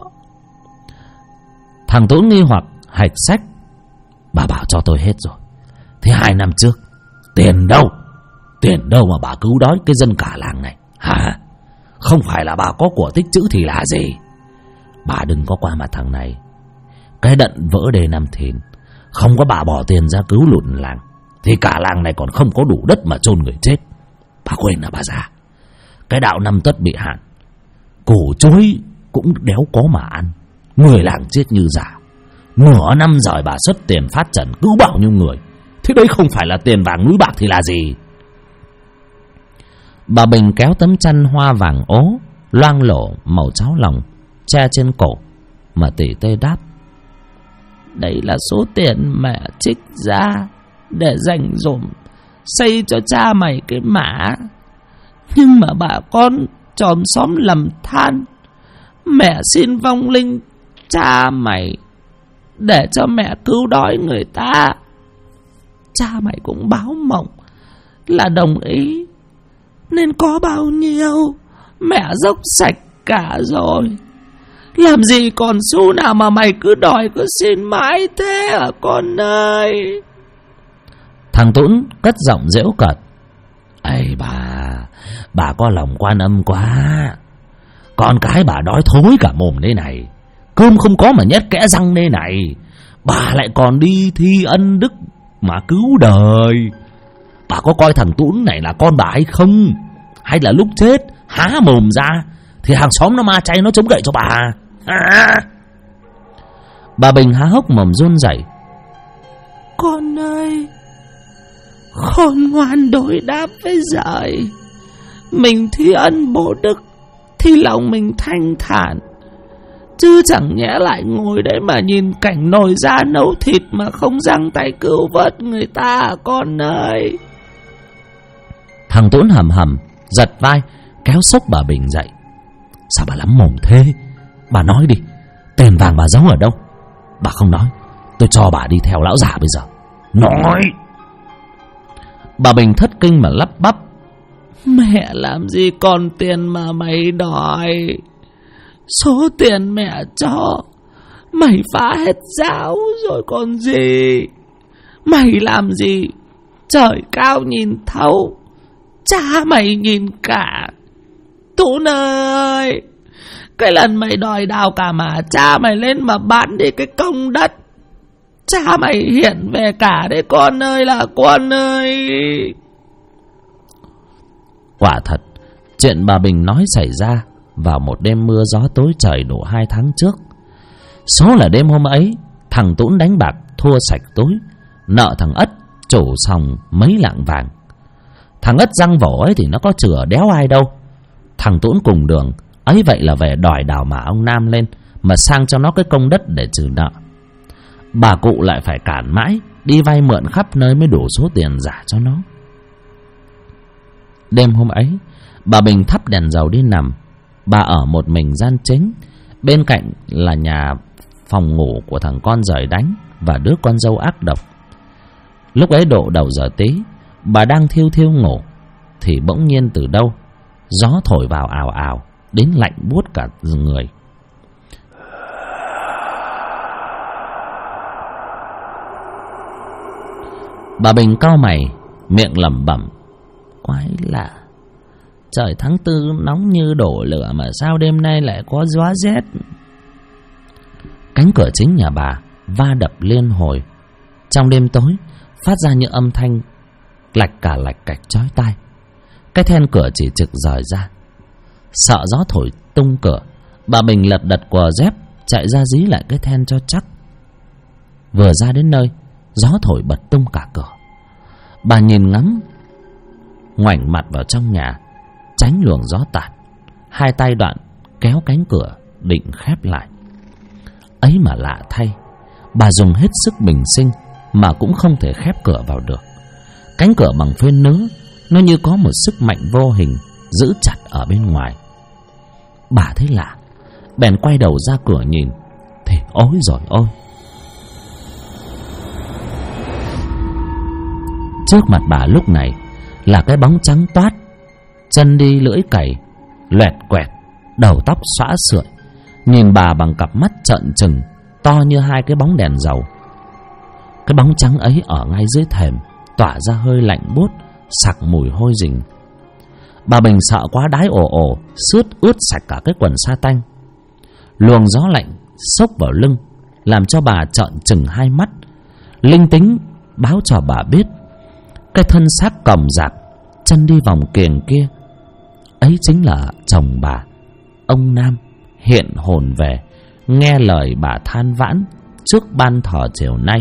Thằng Tún nghi hoặc hạch sách. Bà bảo cho tôi hết rồi. Thế 2 năm trước tiền đâu? Tiền đâu mà bà cứu đói cái dân cả làng này hả? Không phải là bà có của tích trữ thì là gì? Bà đừng có qua mặt thằng này. Cái đận vỡ đê năm thìn, không có bà bỏ tiền ra cứu lụt làng thì cả làng này còn không có đủ đất mà chôn người chết. Bà quên à bà già? Cái đạo năm Tuất bị hạn, củ chuối cũng đéo có mà ăn, người làng chết như giả. Nửa năm rồi bà xuất tiền phát trần cứu bao nhiêu người, thế đấy không phải là tiền vàng núi bạc thì là gì? Bà Bình kéo tấm chăn hoa vàng ố loang lổ màu cháo lòng che trên cổ mà tỉ tê đáp: đây là số tiền mẹ trích ra để dành dụm xây cho cha mày cái mả. Nhưng mà bà con chòm xóm lầm than, mẹ xin vong linh cha mày để cho mẹ cứu đói người ta. Cha mày cũng báo mộng là đồng ý, nên có bao nhiêu mẹ dốc sạch cả rồi. Làm gì còn xu nào mà mày cứ đòi cứ xin mãi thế à con ơi? Thằng Tũn cất giọng giễu cợt: ây bà có lòng quan âm quá. Con cái bà đói thối cả mồm đây này, cơm không có mà nhét kẽ răng đây này, bà lại còn đi thi ân đức mà cứu đời. Bà có coi thằng Tũn này là con bà hay không? Hay là lúc chết há mồm ra thì hàng xóm nó ma chay nó chống gậy cho bà à? Bà Bình há hốc mồm run rẩy: con ơi, khôn ngoan đối đáp với giời. Mình thi ân bổ đức thì lòng mình thanh thản, chứ chẳng nhẽ lại ngồi đấy mà nhìn cảnh nồi da nấu thịt mà không giang tay cứu vớt người ta à con ơi? Thằng Tũn hầm hầm giật vai kéo xốc bà Bình dậy: sao bà lắm mồm thế? Bà nói đi, tiền vàng bà giấu ở đâu? Bà không nói, tôi cho bà đi theo lão già bây giờ. Nói! Bà Bình thất kinh mà lắp bắp: mẹ làm gì còn tiền mà mày đòi? Số tiền mẹ cho mày phá hết giáo rồi còn gì. Mày làm gì trời cao nhìn thấu, cha mày nhìn cả. Tũn ơi, cái lần mày đòi đào cả mà cha mày lên mà bán đi cái công đất, cha mày hiện về cả đấy con ơi là con ơi. Quả thật, chuyện bà Bình nói xảy ra vào một đêm mưa gió tối trời độ 2 tháng trước. Số là đêm hôm ấy thằng Tũn đánh bạc thua sạch túi, nợ thằng Ất chủ sòng mấy lạng vàng. Thằng Ất răng vổ ấy thì nó có chừa đéo ai đâu. Thằng Tũn cùng đường ấy vậy là về đòi đào mả ông Nam lên mà sang cho nó cái công đất để trừ nợ. Bà cụ lại phải cản mãi, đi vay mượn khắp nơi mới đủ số tiền giả cho nó. Đêm hôm ấy bà Bình thắp đèn dầu đi nằm. Bà ở một mình gian chính, bên cạnh là nhà phòng ngủ của thằng con rời đánh và đứa con dâu ác độc. Lúc ấy độ đầu giờ tí, bà đang thiêu thiêu ngủ thì bỗng nhiên từ đâu gió thổi vào ào ào đến lạnh buốt cả người. Bà Bình cau mày, miệng lẩm bẩm: quái lạ, trời tháng 4 nóng như đổ lửa mà sao đêm nay lại có gió rét. Cánh cửa chính nhà bà va đập liên hồi. Trong đêm tối phát ra những âm thanh lạch cạch chói tai. Cái then cửa chỉ trực rời ra. Sợ gió thổi tung cửa, bà Bình lật đật quờ dép chạy ra dí lại cái then cho chắc. Vừa ra đến nơi, gió thổi bật tung cả cửa. Bà nhìn ngắm, ngoảnh mặt vào trong nhà tránh luồng gió tạt. Hai tay đoạn kéo cánh cửa định khép lại. Ấy mà lạ thay, bà dùng hết sức bình sinh mà cũng không thể khép cửa vào được. Cánh cửa bằng phên nứa, nó như có một sức mạnh vô hình giữ chặt ở bên ngoài. Bà thấy lạ, bèn quay đầu ra cửa nhìn thì ôi rồi ôi, trước mặt bà lúc này là cái bóng trắng toát, chân đi lưỡi cày, loẹt quẹt, đầu tóc xõa sượi, nhìn bà bằng cặp mắt trợn trừng to như hai cái bóng đèn dầu. Cái bóng trắng ấy ở ngay dưới thềm tỏa ra hơi lạnh buốt, sặc mùi hôi rình. Bà Bình sợ quá đái ồ ồ, sướt ướt sạch cả cái quần sa tanh. Luồng gió lạnh xốc vào lưng làm cho bà trợn trừng hai mắt. Linh tính báo cho bà biết cái thân xác còng rạp, chân đi vòng kiềng kia ấy chính là chồng bà, ông Nam hiện hồn về, nghe lời bà than vãn trước ban thờ chiều nay.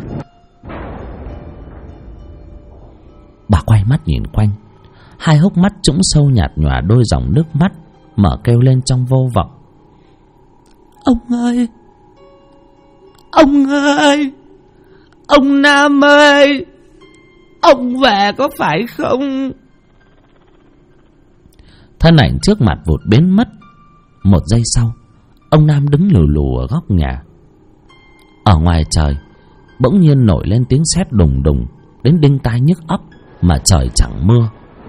Bà quay mắt nhìn quanh, hai hốc mắt trũng sâu nhạt nhòa đôi dòng nước mắt, mở kêu lên trong vô vọng: "Ông ơi! Ông ơi! Ông Nam ơi! Ông về có phải không?" Thân ảnh trước mặt vụt biến mất. Một giây sau, ông Nam đứng lù lù ở góc nhà. Ở ngoài trời bỗng nhiên nổi lên tiếng sét đùng đùng đến đinh tai nhức óc, mà trời chẳng mưa.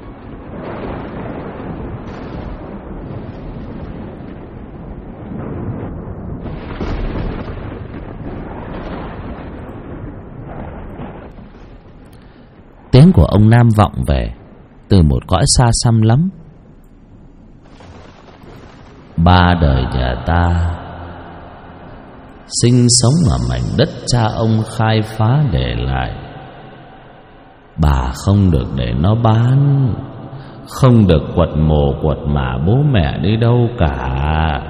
Tiếng của ông Nam vọng về từ một cõi xa xăm lắm: "Ba đời nhà ta sinh sống ở mảnh đất cha ông khai phá để lại. Bà không được để nó bán, không được quật mồ quật mả bố mẹ đi đâu cả."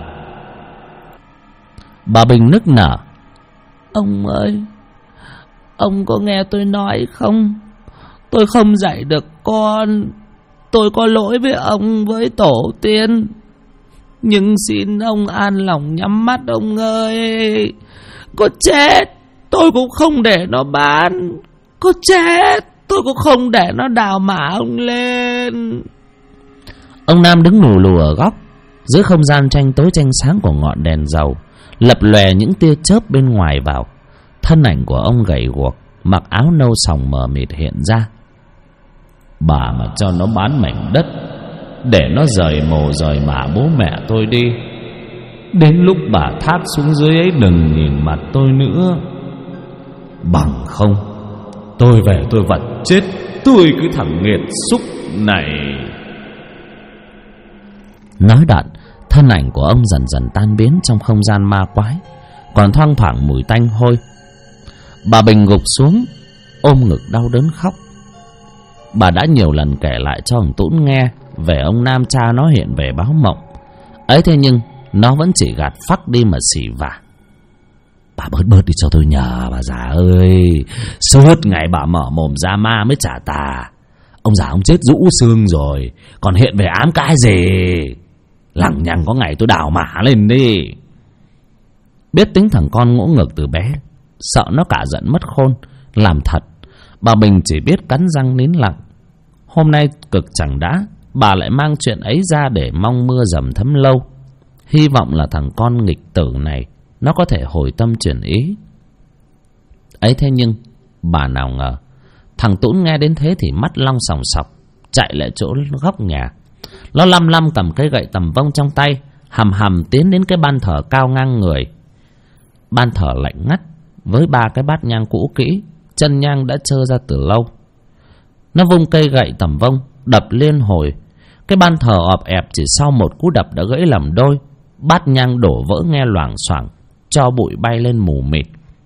Bà Bình nức nở: "Ông ơi, ông có nghe tôi nói không? Tôi không dạy được con. Tôi có lỗi với ông, với tổ tiên. Nhưng xin ông an lòng nhắm mắt ông ơi. Có chết tôi cũng không để nó bán. Có chết tôi cũng không để nó đào mả ông lên." Ông Nam đứng lù lù ở góc, giữa không gian tranh tối tranh sáng của ngọn đèn dầu, lập lòe những tia chớp bên ngoài vào. Thân ảnh của ông gầy guộc, mặc áo nâu sòng mờ mịt hiện ra. "Bà mà cho nó bán mảnh đất, để nó rời mồ rời mả bố mẹ tôi đi. Đến lúc bà thác xuống dưới ấy đừng nhìn mặt tôi nữa. Bằng không tôi về tôi vật chết tôi cái thằng nghiệt xúc này." Nói đoạn, thân ảnh của ông dần dần tan biến trong không gian ma quái, còn thoang thoảng mùi tanh hôi. Bà Bình gục xuống, ôm ngực đau đớn khóc. Bà đã nhiều lần kể lại cho thằng Tũn nghe về ông Nam cha nó hiện về báo mộng ấy, thế nhưng nó vẫn chỉ gạt phắc đi mà xỉ vả: "Bà bớt đi cho tôi nhờ bà già ơi. Suốt ngày bà mở mồm ra ma mới trả tà. Ông già ông chết rũ xương rồi, còn hiện về ám cái gì. Lằng nhằng có ngày tôi đào mả lên đi." Biết tính thằng con ngỗ ngược từ bé, sợ nó cả giận mất khôn, làm thật, bà Bình chỉ biết cắn răng nín lặng. Hôm nay cực chẳng đã, bà lại mang chuyện ấy ra để mong mưa dầm thấm lâu, hy vọng là thằng con nghịch tử này nó có thể hồi tâm chuyển ý. Ấy thế nhưng bà nào ngờ thằng Tũn nghe đến thế thì mắt long sòng sọc, chạy lại chỗ góc nhà. Nó lăm lăm cầm cây gậy tầm vông trong tay, hầm hầm tiến đến cái ban thờ cao ngang người. Ban thờ lạnh ngắt với 3 cái bát nhang cũ kỹ, chân nhang đã trơ ra từ lâu. Nó vung cây gậy tầm vông đập liên hồi. Cái ban thờ ọp ẹp chỉ sau một cú đập đã gãy làm đôi. Bát nhang đổ vỡ nghe loảng xoảng, cho bụi bay lên mù mịt.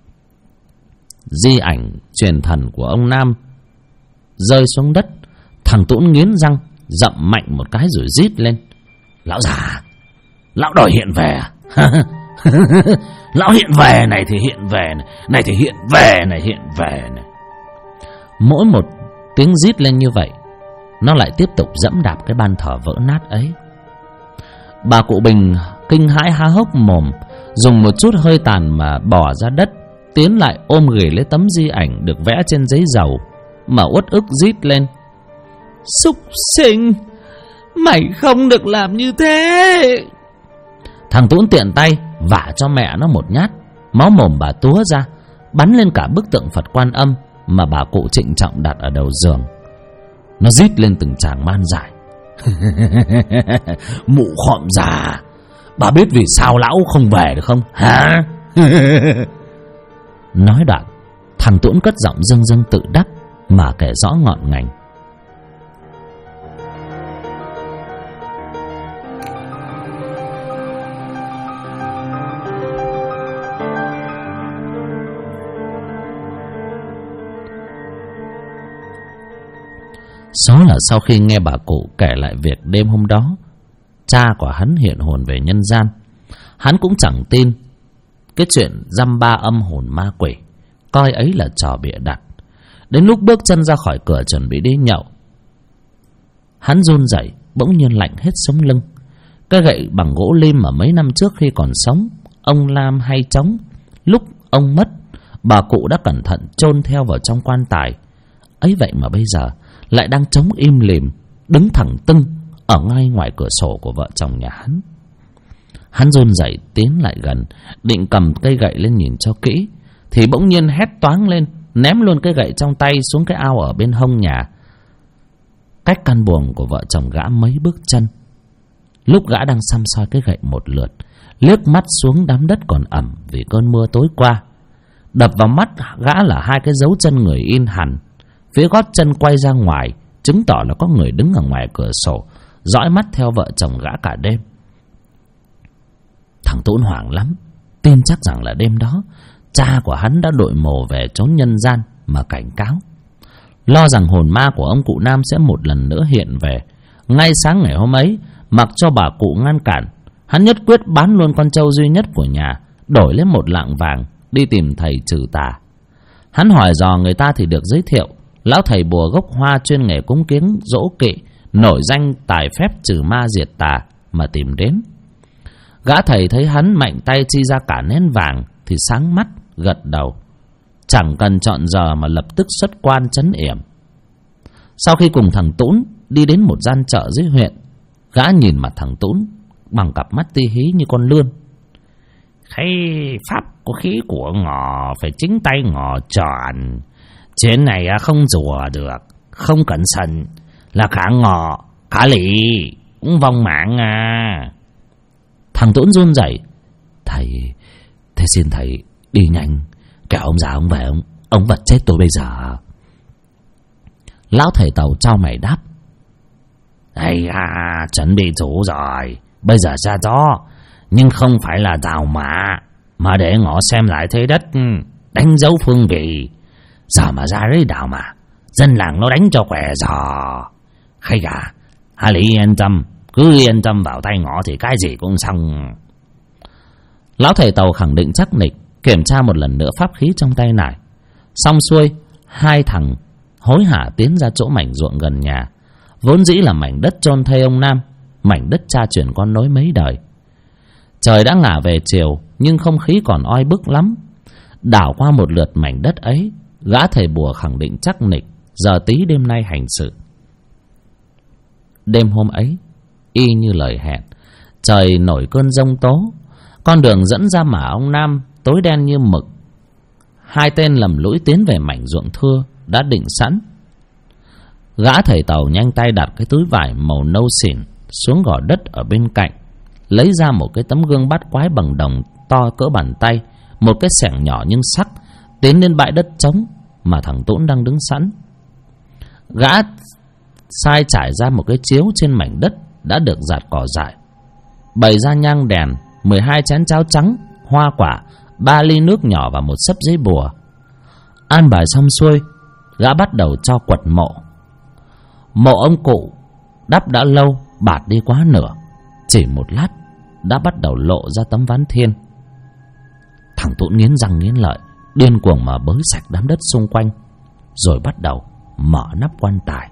Di ảnh truyền thần của ông Nam rơi xuống đất. Thằng Tũn nghiến răng dậm mạnh một cái rồi rít lên: "Lão già, lão đòi hiện về à?" "Lão hiện về này thì hiện về này, này thì hiện về này, hiện về này." Mỗi một tiếng rít lên như vậy, nó lại tiếp tục dẫm đạp cái ban thờ vỡ nát ấy. Bà cụ Bình kinh hãi há hốc mồm, dùng một chút hơi tàn mà bỏ ra đất, tiến lại ôm ghì lấy tấm di ảnh được vẽ trên giấy dầu, mà uất ức rít lên: "Súc sinh, mày không được làm như thế." Thằng Tũn tiện tay vả cho mẹ nó một nhát, máu mồm bà túa ra, bắn lên cả bức tượng Phật Quan Âm mà bà cụ trịnh trọng đặt ở đầu giường. Nó rít lên từng tràng man dại: "Mụ khọm già, bà biết vì sao lão không về được không hả?" Nói đoạn, thằng Tũn cất giọng dâng dâng tự đắc mà kể rõ ngọn ngành. Số là sau khi nghe bà cụ kể lại việc đêm hôm đó cha của hắn hiện hồn về nhân gian, hắn cũng chẳng tin cái chuyện dăm ba âm hồn ma quỷ, coi ấy là trò bịa đặt. Đến lúc bước chân ra khỏi cửa chuẩn bị đi nhậu, hắn run rẩy, bỗng nhiên lạnh hết sống lưng. Cái gậy bằng gỗ lim mà mấy năm trước khi còn sống ông Lam hay chống, lúc ông mất bà cụ đã cẩn thận chôn theo vào trong quan tài ấy, vậy mà bây giờ lại đang trống im lìm, đứng thẳng tưng ở ngay ngoài cửa sổ của vợ chồng nhà hắn. Hắn run rẩy tiến lại gần, định cầm cây gậy lên nhìn cho kỹ, thì bỗng nhiên hét toáng lên, ném luôn cái gậy trong tay xuống cái ao ở bên hông nhà, cách căn buồng của vợ chồng gã mấy bước chân. Lúc gã đang săm soi cái gậy một lượt, liếc mắt xuống đám đất còn ẩm vì cơn mưa tối qua, đập vào mắt gã là hai cái dấu chân người in hẳn phía gót chân quay ra ngoài, chứng tỏ là có người đứng ở ngoài cửa sổ dõi mắt theo vợ chồng gã cả đêm. Thằng Tún hoảng lắm, tin chắc rằng là đêm đó cha của hắn đã đội mồ về trốn nhân gian mà cảnh cáo, lo rằng hồn ma của ông cụ Nam sẽ một lần nữa hiện về. Ngay sáng ngày hôm ấy, mặc cho bà cụ ngăn cản, hắn nhất quyết bán luôn con trâu duy nhất của nhà, đổi lấy 1 lạng vàng đi tìm thầy trừ tà. Hắn hỏi dò người ta thì được giới thiệu lão thầy bùa gốc Hoa chuyên nghề cúng kiến dỗ kỵ, nổi danh tài phép trừ ma diệt tà mà tìm đến. Gã thầy thấy hắn mạnh tay chi ra cả nén vàng thì sáng mắt gật đầu, chẳng cần chọn giờ mà lập tức xuất quan trấn yểm. Sau khi cùng thằng Tún đi đến một gian chợ dưới huyện, gã nhìn mặt thằng Tún bằng cặp mắt ti hí như con lươn. Cái pháp có khí của ngọ phải chính tay ngọ tròn, chuyện này không rùa được, không cẩn thận là cả ngọ cả lì cũng vong mạng à. Thằng Tún run rẩy. Thầy, thế xin thầy đi nhanh, kẻo ông già ông về ông vật chết tôi bây giờ. Lão thầy Tàu trao mày đáp. Ây à, chuẩn bị đủ rồi, bây giờ ra đó, nhưng không phải là đào mà để ngõ xem lại thế đất, đánh dấu phương vị. Giờ mà ra đấy đào mà, dân làng nó đánh cho quẻ giò. Hay cả, Hà Lý yên tâm, cứ yên tâm vào tay ngõ thì cái gì cũng xong. Lão thầy Tàu khẳng định chắc nịch, kiểm tra một lần nữa pháp khí trong tay nải. Xong xuôi, hai thằng hối hả tiến ra chỗ mảnh ruộng gần nhà, vốn dĩ là mảnh đất chôn thây ông Nam, mảnh đất cha truyền con nối mấy đời. Trời đã ngả về chiều, nhưng không khí còn oi bức lắm. Đảo qua một lượt mảnh đất ấy, gã thầy bùa khẳng định chắc nịch giờ tí đêm nay hành sự. Đêm hôm ấy, y như lời hẹn, trời nổi cơn giông tố, con đường dẫn ra mả ông Nam tối đen như mực. Hai tên lầm lũi tiến về mảnh ruộng thưa đã định sẵn. Gã thầy Tàu nhanh tay đặt cái túi vải màu nâu xỉn xuống gò đất ở bên cạnh, lấy ra một cái tấm gương bát quái bằng đồng to cỡ bàn tay, một cái xẻng nhỏ nhưng sắc, tiến lên bãi đất trống mà thằng Tún đang đứng sẵn. Gã sai trải ra một cái chiếu trên mảnh đất đã được giặt cỏ dại, bày ra nhang đèn, 12 chén cháo trắng, hoa quả, 3 ly nước nhỏ và một xấp giấy bùa. An bài xong xuôi, gã bắt đầu cho quật mộ. Mộ ông cụ đắp đã lâu, bạt đi quá nửa, chỉ một lát đã bắt đầu lộ ra tấm ván thiên. Thằng Tún nghiến răng nghiến lợi, điên cuồng mà bới sạch đám đất xung quanh, rồi bắt đầu mở nắp quan tài.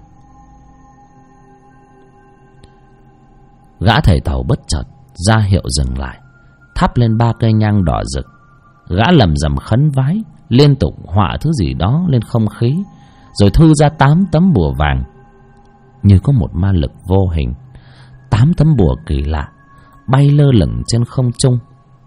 Gã thầy Tàu bất chợt ra hiệu dừng lại, thắp lên 3 cây nhang đỏ rực. Gã lầm rầm khấn vái, liên tục họa thứ gì đó lên không khí, rồi thư ra 8 tấm bùa vàng. Như có một ma lực vô hình, 8 tấm bùa kỳ lạ bay lơ lửng trên không trung,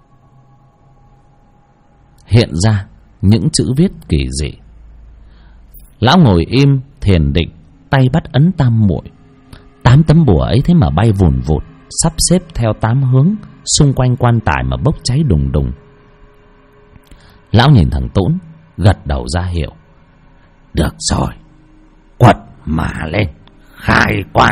hiện ra những chữ viết kỳ dị. Lão ngồi im thiền định, tay bắt ấn tam muội. 8 tấm bùa ấy thế mà bay vùn vụt, sắp xếp theo 8 hướng xung quanh quan tài mà bốc cháy đùng đùng. Lão nhìn thằng Tún, gật đầu ra hiệu. Được rồi, quật mà lên, khai quan.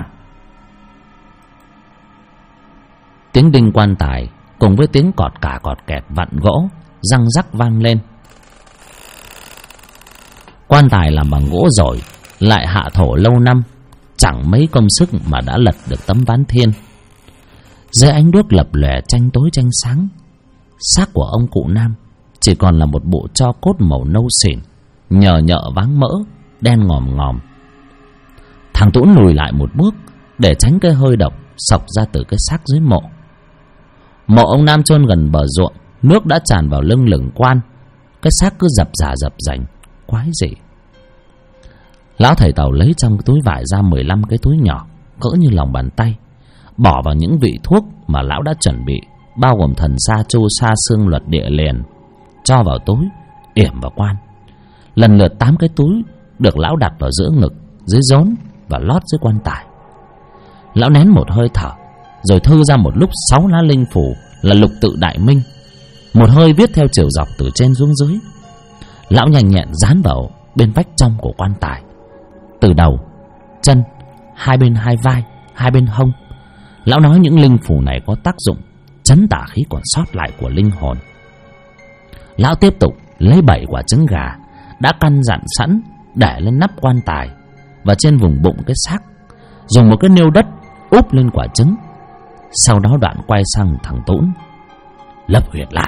Tiếng đinh quan tài cùng với tiếng cọt cả cọt kẹt vặn gỗ răng rắc vang lên. Quan tài làm bằng gỗ rồi, lại hạ thổ lâu năm, chẳng mấy công sức mà đã lật được tấm ván thiên. Dưới ánh đuốc lập lòe tranh tối tranh sáng, xác của ông cụ Nam chỉ còn là một bộ tro cốt màu nâu xỉn, nhờ nhợ váng mỡ, đen ngòm ngòm. Thằng Tũn lùi lại một bước để tránh cái hơi độc xộc ra từ cái xác dưới mộ. Mộ ông Nam chôn gần bờ ruộng, nước đã tràn vào lưng lửng quan. Cái xác cứ dập dành, quái dị. Lão thầy Tàu lấy trong cái túi vải ra 15 cái túi nhỏ cỡ như lòng bàn tay, bỏ vào những vị thuốc mà lão đã chuẩn bị, bao gồm thần sa chu sa xương luật địa liền, cho vào túi, yểm vào quan. Lần lượt 8 cái túi được lão đặt vào giữa ngực, dưới rốn và lót dưới quan tài. Lão nén một hơi thở, rồi thư ra một lúc 6 lá linh phù là lục tự đại minh, một hơi viết theo chiều dọc từ trên xuống dưới. Lão nhanh nhẹn dán vào bên vách trong của quan tài, từ đầu, chân, hai bên hai vai, hai bên hông. Lão nói những linh phù này có tác dụng trấn tà khí còn sót lại của linh hồn. Lão tiếp tục lấy 7 quả trứng gà đã căn dặn sẵn để lên nắp quan tài và trên vùng bụng cái xác, dùng một cái nêu đất úp lên quả trứng. Sau đó đoạn quay sang thằng Tũn, lấp huyệt lại.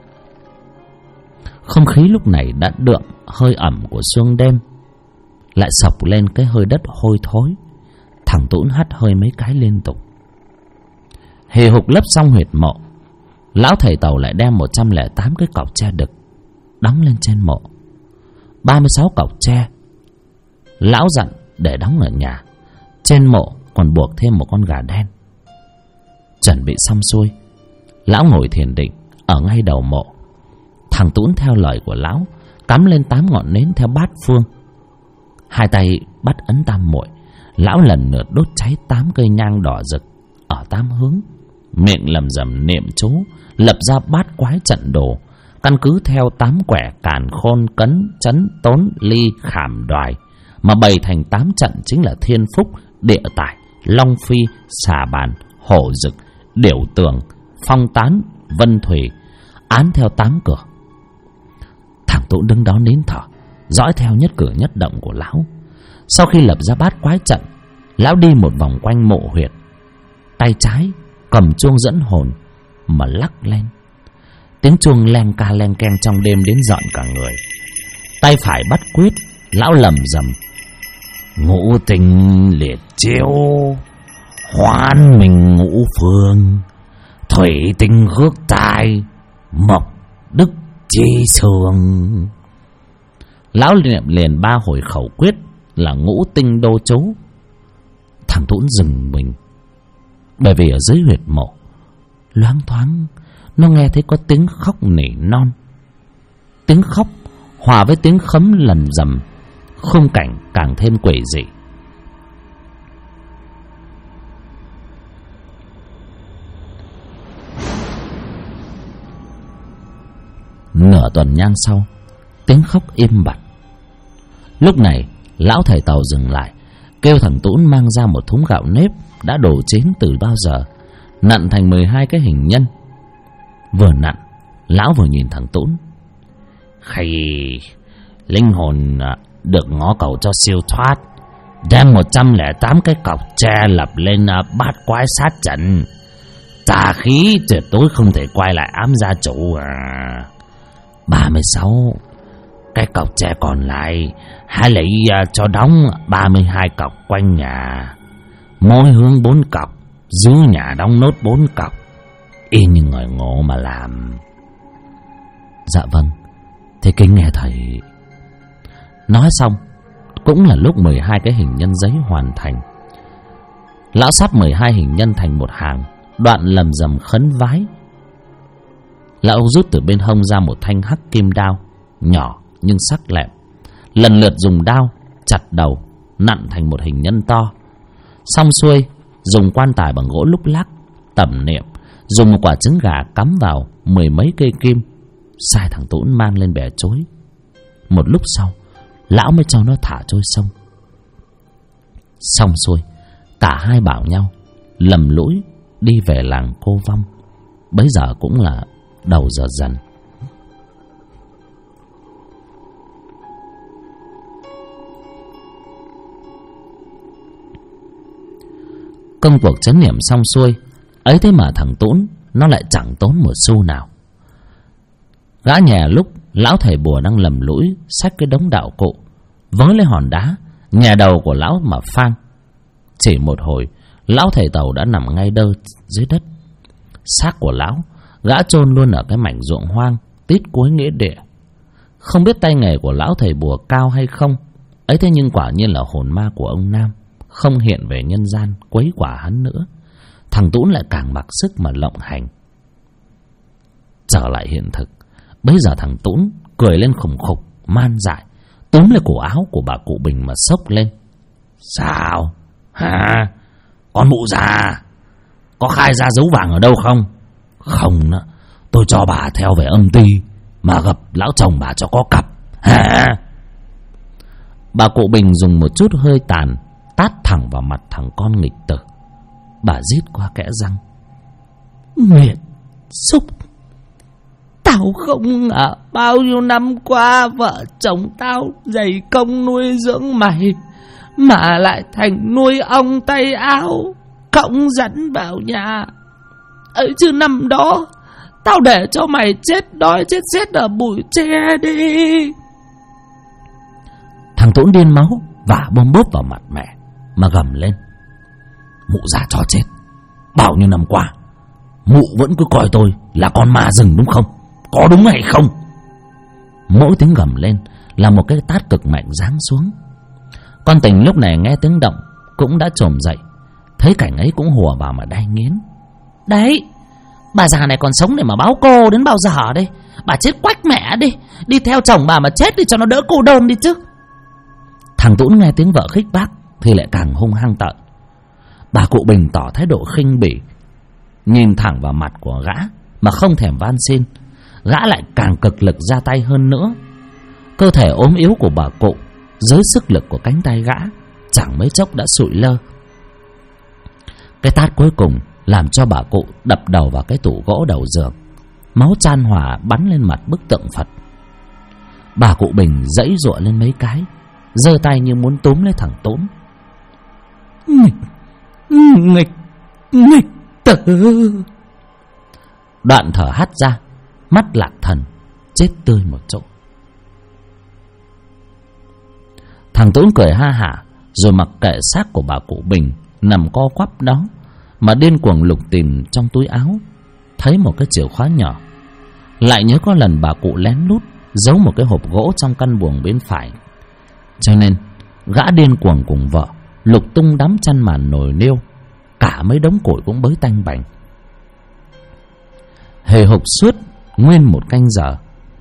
Không khí lúc này đã đượm hơi ẩm của sương đêm, lại sộc lên cái hơi đất hôi thối. Thằng Tũn hắt hơi mấy cái liên tục. Hì hục lấp xong huyệt mộ, lão thầy Tàu lại đem 108 cái cọc tre đực đóng lên trên mộ. 36 cọc tre lão dặn để đóng ở nhà. Trên mộ còn buộc thêm một con gà đen. Chuẩn bị xong xuôi, lão ngồi thiền định ở ngay đầu mộ. Thằng Tũn theo lời của lão cắm lên 8 ngọn nến theo bát phương. Hai tay bắt ấn tam muội, lão lần lượt đốt cháy 8 cây nhang đỏ rực ở 8 hướng, miệng lầm rầm niệm chú, lập ra bát quái trận đồ, căn cứ theo 8 quẻ càn khôn cấn chấn tốn ly khảm đoài mà bày thành 8 trận, chính là thiên phúc, địa tải, long phi, xà bàn, hổ dực, điểu tường, phong tán, vân thủy, án theo 8 cửa. Thằng Tũn đứng đó nín thở, dõi theo nhất cử nhất động của lão. Sau khi lập ra bát quái trận, lão đi một vòng quanh mộ huyệt, tay trái cầm chuông dẫn hồn mà lắc lên. Tiếng chuông len ca len keng trong đêm đến giận cả người. Tay phải bắt quyết, lão lầm rầm: ngũ tinh liệt chiêu, hoán mình ngũ phương, thủy tinh khước tai, mộc đức chi sương. Lão niệm liền 3 hồi khẩu quyết là ngũ tinh đô chú. Thằng Tũn dừng mình, bởi vì ở dưới huyệt mộ loáng thoáng nó nghe thấy có tiếng khóc nỉ non. Tiếng khóc hòa với tiếng khấm lần rầm, khung cảnh càng thêm quỷ dị. Nửa tuần nhang sau, tiếng khóc im bặt. Lúc này lão thầy Tàu dừng lại, kêu thằng Tũn mang ra một thúng gạo nếp đã đổ chín từ bao giờ, nặn thành 12 cái hình nhân. Vừa nặn, lão vừa nhìn thằng Tũn: khi linh hồn được ngó cầu cho siêu thoát, đem 108 cái cọc tre lập lên bát quái sát trận, tà khí tuyệt đối không thể quay lại ám gia chủ. 36 cái cọc tre còn lại hãy lấy cho đóng 32 cọc quanh nhà, mỗi hướng 4 cọc, dưới nhà đóng nốt 4 cọc, y như người ngộ mà làm. Dạ vâng, thế kính nghe thầy. Nói xong, cũng là lúc 12 cái hình nhân giấy hoàn thành. Lão sắp 12 hình nhân thành một hàng, đoạn lầm rầm khấn vái. Lão rút từ bên hông ra một thanh hắc kim đao, nhỏ nhưng sắc lẹm, lần lượt dùng đao chặt đầu, nặn thành một hình nhân to. Xong xuôi, dùng quan tài bằng gỗ lúc lắc, tẩm niệm, dùng một quả trứng gà cắm vào 10 mấy cây kim, sai thằng Tũn mang lên bè chối. Một lúc sau, lão mới cho nó thả trôi sông. Xong xuôi, cả hai bảo nhau lầm lũi đi về làng Cô Vong. Bấy giờ cũng là đầu giờ dần. công cuộc trấn yểm xong xuôi, ấy thế mà thằng Tũn nó lại chẳng tốn một xu nào. Gã nhè lúc lão thầy bùa đang lầm lũi xách cái đống đạo cụ, với lấy hòn đá nhè đầu của lão mà phang. Chỉ một hồi, lão thầy Tàu đã nằm ngay đơ dưới đất. Xác của lão gã chôn luôn ở cái mảnh ruộng hoang tít cuối nghĩa địa. Không biết tay nghề của lão thầy bùa cao hay không, ấy thế nhưng quả nhiên là hồn ma của ông Nam không hiện về nhân gian quấy quả hắn nữa. Thằng Tũn lại càng mặc sức mà lộng hành. Trở lại hiện thực, bây giờ thằng Tũn cười lên khùng khục man dại, túm lấy cổ áo của bà cụ Bình mà xốc lên. Sao hả? Con mụ già, có khai ra dấu vàng ở đâu không? Không đó, tôi cho bà theo về âm ty mà gặp lão chồng bà cho có cặp hả? Bà cụ Bình dùng một chút hơi tàn tát thẳng vào mặt thằng con nghịch tử. Bà rít qua kẽ răng: Nghiệt xúc, tao không ngờ bao nhiêu năm qua vợ chồng tao dày công nuôi dưỡng mày mà lại thành nuôi ong tay áo, cõng dẫn vào nhà. Ấy chứ năm đó tao để cho mày chết đói chết rét ở bụi tre đi. Thằng Tũn điên máu vả bom bốp vào mặt mẹ mà gầm lên: Mụ già chó chết, bao nhiêu năm qua mụ vẫn cứ coi tôi là con ma rừng đúng không? Có đúng hay không? Mỗi tiếng gầm lên là một cái tát cực mạnh giáng xuống. Con Tình lúc này nghe tiếng động cũng đã chồm dậy, thấy cảnh ấy cũng hùa vào mà đay nghiến. Đấy, bà già này còn sống để mà báo cô đến bao giờ đây? Bà chết quách mẹ đi, đi theo chồng bà mà chết đi cho nó đỡ cô đơn đi chứ. Thằng Tũn nghe tiếng vợ khích bác thì lại càng hung hăng tợn. Bà cụ Bình tỏ thái độ khinh bỉ, nhìn thẳng vào mặt của gã mà không thèm van xin. Gã lại càng cực lực ra tay hơn nữa. Cơ thể ốm yếu của bà cụ dưới sức lực của cánh tay gã chẳng mấy chốc đã sụi lơ. Cái tát cuối cùng làm cho bà cụ đập đầu vào cái tủ gỗ đầu giường, máu chan hòa bắn lên mặt bức tượng Phật. Bà cụ Bình giãy giụa lên mấy cái, giơ tay như muốn túm lấy thằng Tũn. Nghịch tử. Đoạn thở hắt ra, mắt lạc thần, chết tươi một chỗ. Thằng Tũn cười ha hả rồi mặc kệ xác của bà cụ Bình nằm co quắp đó mà điên cuồng lục tìm trong túi áo. Thấy một cái chìa khóa nhỏ, lại nhớ có lần bà cụ lén lút giấu một cái hộp gỗ trong căn buồng bên phải, cho nên gã điên cuồng cùng vợ lục tung đám chăn màn nồi niêu, cả mấy đống củi cũng bới tanh bành. Hề hục suốt nguyên một canh giờ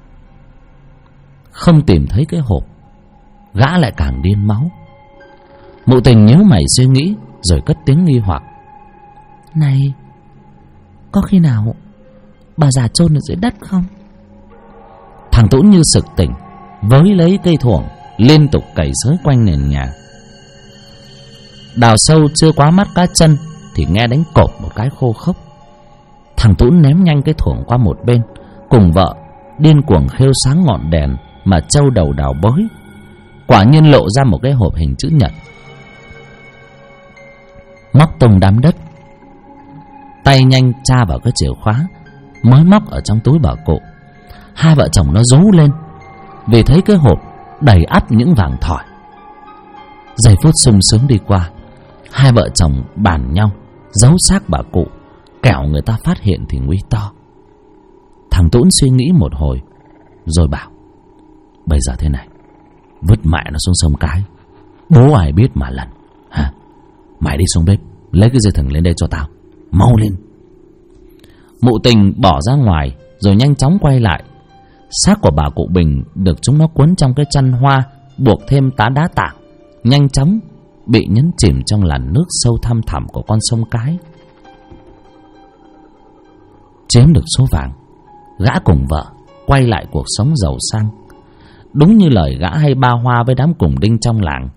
không tìm thấy cái hộp, gã lại càng điên máu. Mụ Tình nhíu mày suy nghĩ rồi cất tiếng nghi hoặc: Này, có khi nào bà già chôn ở dưới đất không? Thằng Tũn như sực tỉnh, với lấy cây thuổng liên tục cày xới quanh nền nhà. Đào sâu chưa quá mắt cá chân thì nghe đánh cộp một cái khô khốc. Thằng Tũn ném nhanh cái thuổng qua một bên, cùng vợ điên cuồng khêu sáng ngọn đèn mà trâu đầu đào bới. Quả nhiên lộ ra một cái hộp hình chữ nhật. Móc tung đám đất, tay nhanh tra vào cái chìa khóa mới móc ở trong túi bà cụ. Hai vợ chồng nó rú lên vì thấy cái hộp đầy ắp những vàng thỏi. Giây phút sung sướng đi qua, hai vợ chồng bàn nhau giấu xác bà cụ, kẻo người ta phát hiện thì nguy to. Thằng Tũn suy nghĩ một hồi rồi bảo: Bây giờ thế này, vứt mẹ nó xuống sông cái, bố ai biết mà lần hả? Mày đi xuống bếp lấy cái dây thừng lên đây cho tao, mau lên. Mụ Tình bỏ ra ngoài rồi nhanh chóng quay lại. Xác của bà cụ Bình được chúng nó cuốn trong cái chăn hoa, buộc thêm tá đá tảng, nhanh chóng bị nhấn chìm trong làn nước sâu thăm thẳm của con sông Cái. Chiếm được số vàng, gã cùng vợ quay lại cuộc sống giàu sang. Đúng như lời gã hay ba hoa với đám cùng đinh trong làng.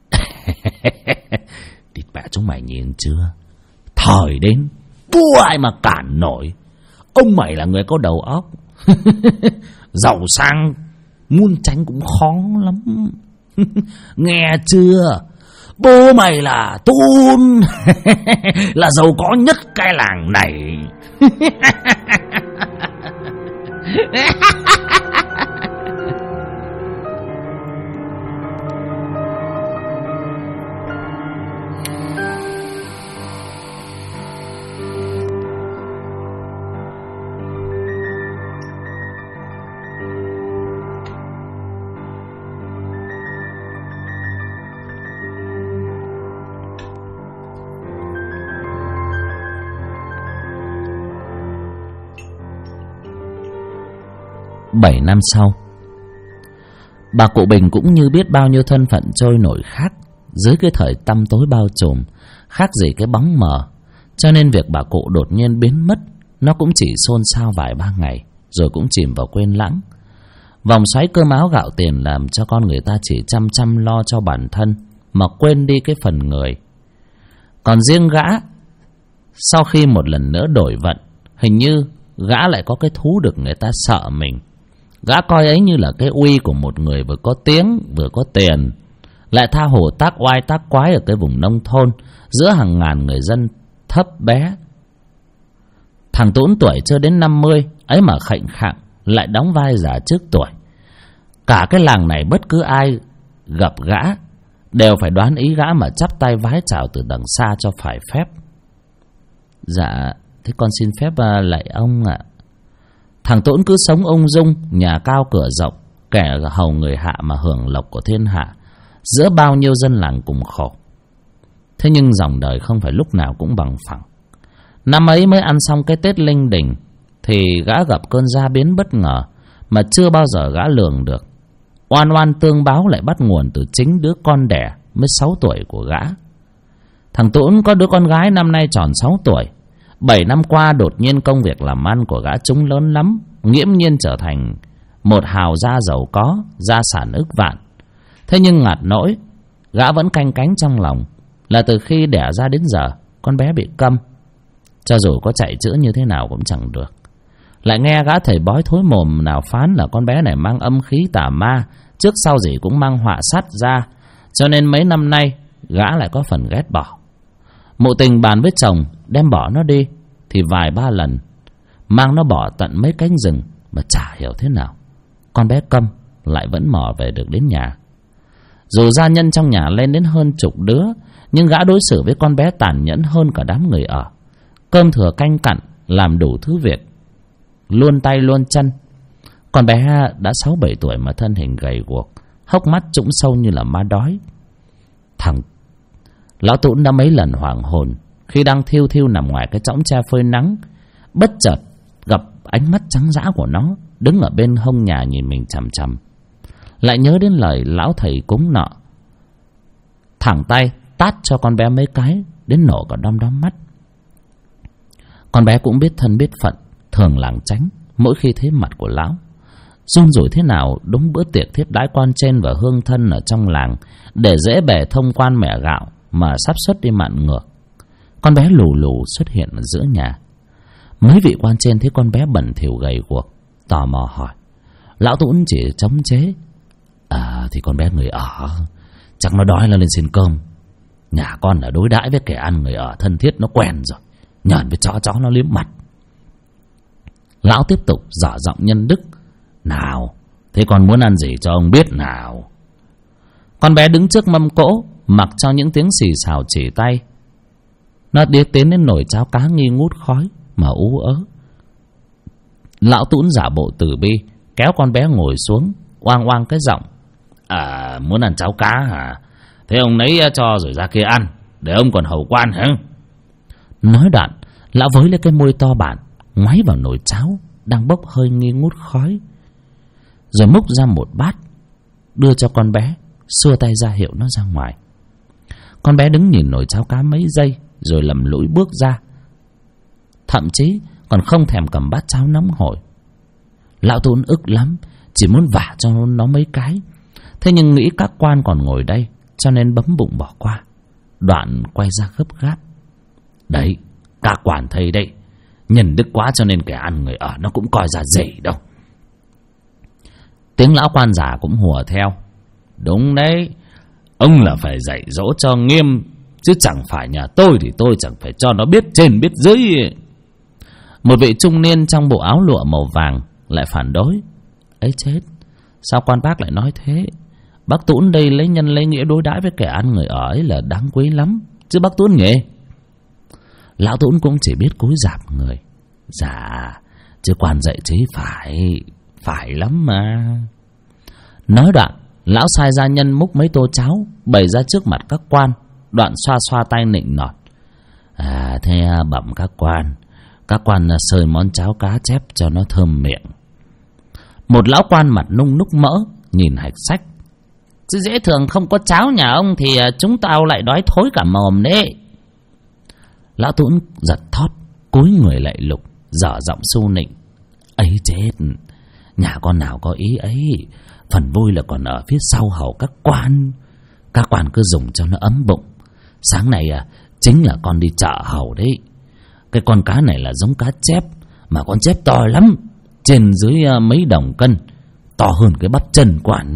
Thịt bẹ chúng mày nhìn chưa? Thời đến vua ai mà cản nổi. Ông mày là người có đầu óc. Giàu sang muốn tránh cũng khó lắm. Nghe chưa? Bố mày là Tun là giàu có nhất cái làng này. Bảy năm sau, bà cụ Bình cũng như biết bao nhiêu thân phận trôi nổi khác dưới cái thời tăm tối bao trùm, khác gì cái bóng mờ. Cho nên việc bà cụ đột nhiên biến mất, nó cũng chỉ xôn xao vài ba ngày rồi cũng chìm vào quên lãng. Vòng xoáy cơm áo gạo tiền làm cho con người ta chỉ chăm chăm lo cho bản thân mà quên đi cái phần người. Còn riêng gã, sau khi một lần nữa đổi vận, hình như gã lại có cái thú được người ta sợ mình. Gã coi ấy như là cái uy của một người vừa có tiếng vừa có tiền, lại tha hồ tác oai tác quái ở cái vùng nông thôn giữa hàng ngàn người dân thấp bé. Thằng Tún tuổi chưa đến 50 ấy mà khệnh khạng, lại đóng vai già trước tuổi. Cả cái làng này bất cứ ai gặp gã đều phải đoán ý gã mà chắp tay vái chào từ đằng xa cho phải phép. Dạ, thế con xin phép lạy ông ạ. Thằng Tốn cứ sống ung dung, nhà cao cửa rộng, kẻ hầu người hạ mà hưởng lộc của thiên hạ, giữa bao nhiêu dân làng cùng khổ. Thế nhưng dòng đời không phải lúc nào cũng bằng phẳng. Năm ấy mới ăn xong cái Tết linh đình thì gã gặp cơn gia biến bất ngờ mà chưa bao giờ gã lường được. Oan oan tương báo lại bắt nguồn từ chính đứa con đẻ mới 6 tuổi của gã. Thằng Tốn có đứa con gái năm nay tròn 6 tuổi. 7 năm qua đột nhiên công việc làm ăn của gã trúng lớn lắm, nghiễm nhiên trở thành một hào gia giàu có, gia sản ức vạn. Thế nhưng ngặt nỗi, gã vẫn canh cánh trong lòng là từ khi đẻ ra đến giờ con bé bị câm. Cho dù có chạy chữa như thế nào cũng chẳng được. Lại nghe gã thầy bói thối mồm nào phán là con bé này mang âm khí tà ma, trước sau gì cũng mang họa sát ra. Cho nên mấy năm nay gã lại có phần ghét bỏ. Mụ tình bàn với chồng đem bỏ nó đi thì vài ba lần mang nó bỏ tận mấy cánh rừng mà chả hiểu thế nào con bé câm lại vẫn mò về được đến nhà. Dù gia nhân trong nhà lên đến hơn chục đứa, nhưng gã đối xử với con bé tàn nhẫn hơn cả đám người ở. Cơm thừa canh cặn, làm đủ thứ việc, luôn tay luôn chân. Con bé đã 6-7 tuổi mà thân hình gầy guộc, hốc mắt trũng sâu như là ma đói. Thằng lão Tún đã mấy lần hoảng hồn khi đang thiêu thiêu nằm ngoài cái chõng tre phơi nắng, bất chợt gặp ánh mắt trắng dã của nó đứng ở bên hông nhà nhìn mình chằm chằm. Lại nhớ đến lời lão thầy cúng nọ, thẳng tay tát cho con bé mấy cái đến nổ cả đom đóm mắt. Con bé cũng biết thân biết phận, thường lảng tránh mỗi khi thấy mặt của lão. Run rủi thế nào đúng bữa tiệc tiếp đãi quan trên và hương thân ở trong làng để dễ bề thông quan mẹ gạo mà sắp xuất đi mạn ngược. Con bé lù lù xuất hiện ở giữa nhà. Mấy vị quan trên thấy con bé bẩn thỉu gầy guộc, tò mò hỏi. Lão Tún chỉ chống chế. Thì con bé người ở, chắc nó đói lên xin cơm. Nhà con là đối đãi với kẻ ăn người ở thân thiết nó quen rồi, nhờn với chó nó liếm mặt. Lão tiếp tục dở giọng nhân đức. Nào, thế con muốn ăn gì cho ông biết nào? Con bé đứng trước mâm cỗ, mặc cho những tiếng xì xào chỉ tay. Nó đi tiến đến nồi cháo cá nghi ngút khói mà ú ớ. Lão Tún giả bộ từ bi, kéo con bé ngồi xuống, oang oang cái giọng. Muốn ăn cháo cá hả? Thế ông lấy cho rồi ra kia ăn, để ông còn hầu quan hả? Nói đoạn, lão với lấy cái môi to bản ngoáy vào nồi cháo đang bốc hơi nghi ngút khói, rồi múc ra một bát đưa cho con bé, xua tay ra hiệu nó ra ngoài. Con bé đứng nhìn nồi cháo cá mấy giây rồi lầm lũi bước ra, thậm chí còn không thèm cầm bát cháo nóng hổi. Lão Tún ức lắm, chỉ muốn vả cho nó mấy cái. Thế nhưng nghĩ các quan còn ngồi đây, cho nên bấm bụng bỏ qua. Đoạn quay ra gấp gáp. Đấy, các quan thấy đấy, nhân đức quá cho nên kẻ ăn người ở nó cũng coi ra gì đâu. Tiếng lão quan già cũng hùa theo. Đúng đấy, Ông là phải dạy dỗ cho nghiêm, chứ chẳng phải nhà tôi thì tôi chẳng phải cho nó biết trên biết dưới. Một vị trung niên trong bộ áo lụa màu vàng lại phản đối. Ấy chết, sao quan bác lại nói thế? Bác Tún đây lấy nhân lấy nghĩa đối đãi với kẻ ăn người ở ấy là đáng quý lắm, chứ bác Tún nhỉ? Lão Tún cũng chỉ biết cúi rạp người. Dạ, chứ quan dạy chế phải lắm mà. Nói đoạn, lão sai gia nhân múc mấy tô cháo bày ra trước mặt các quan, đoạn xoa xoa tay nịnh nọt. Thế bẩm các quan sơi món cháo cá chép cho nó thơm miệng. Một lão quan mặt nung núc mỡ nhìn hạch sách. Chứ dễ thường không có cháo nhà ông thì chúng tao lại đói thối cả mồm đấy. Lão Tún giật thót, cúi người lại lục, dở giọng su nịnh. Ấy chết, nhà con nào có ý ấy, phần vui là còn ở phía sau hầu các quan. Các quan cứ dùng cho nó ấm bụng. Sáng này chính là con đi chợ hầu đấy. Cái con cá này là giống cá chép, mà con chép to lắm, trên dưới mấy đồng cân, to hơn cái bắp chân quan.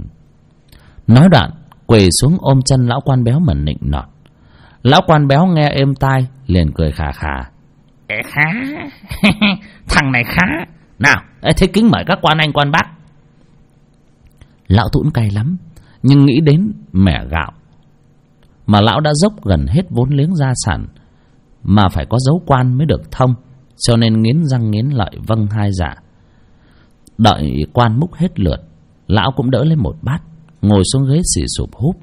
Nói đoạn quỳ xuống ôm chân lão quan béo mà nịnh nọt. Lão quan béo nghe êm tai liền cười khà khà. Khá thằng này khá. Nào thế kính mời các quan anh quan bác. Lão Tún cay lắm, nhưng nghĩ đến mẻ gạo mà lão đã dốc gần hết vốn liếng gia sản, mà phải có dấu quan mới được thông, cho nên nghiến răng nghiến lợi vâng hai dạ. Đợi quan múc hết lượt, lão cũng đỡ lên một bát, ngồi xuống ghế xì sụp húp.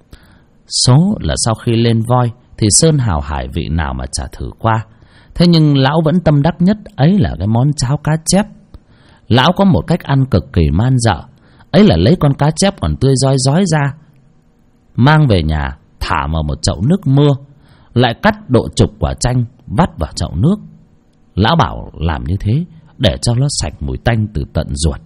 Số là sau khi lên voi thì sơn hào hải vị nào mà chả thử qua. Thế nhưng lão vẫn tâm đắc nhất ấy là cái món cháo cá chép. Lão có một cách ăn cực kỳ man dợ, ấy là lấy con cá chép còn tươi rói rói ra, mang về nhà thả vào một chậu nước mưa, lại cắt độ chục quả chanh vắt vào chậu nước. Lão bảo làm như thế để cho nó sạch mùi tanh từ tận ruột.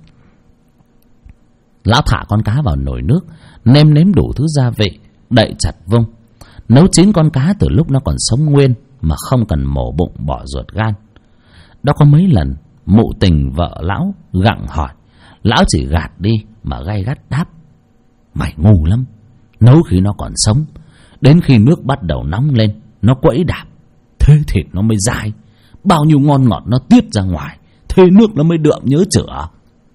Lão thả con cá vào nồi nước, nêm nếm đủ thứ gia vị, đậy chặt vung, nấu chín con cá từ lúc nó còn sống nguyên mà không cần mổ bụng bỏ ruột gan. Đó có mấy lần mụ tình vợ lão gặng hỏi, lão chỉ gạt đi mà gay gắt đáp: Mày ngu lắm, nấu khi nó còn sống, đến khi nước bắt đầu nóng lên nó quẫy đạp, thế thịt nó mới dai, bao nhiêu ngon ngọt nó tiết ra ngoài, thế nước nó mới đượm nhớ chữa.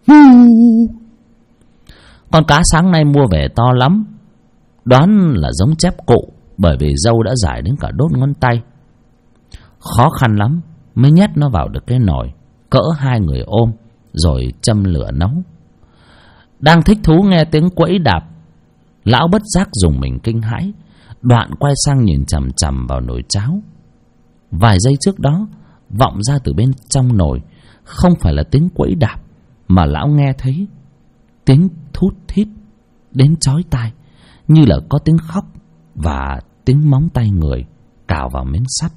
Con cá sáng nay mua về to lắm, đoán là giống chép cụ, bởi vì râu đã dài đến cả đốt ngón tay. Khó khăn lắm mới nhét nó vào được cái nồi cỡ hai người ôm, rồi châm lửa nấu. Đang thích thú nghe tiếng quẫy đạp, lão bất giác dùng mình kinh hãi, đoạn quay sang nhìn chằm chằm vào nồi cháo. Vài giây trước đó vọng ra từ bên trong nồi không phải là tiếng quẫy đạp, mà lão nghe thấy tiếng thút thít đến chói tai, như là có tiếng khóc và tiếng móng tay người cào vào miếng sắt.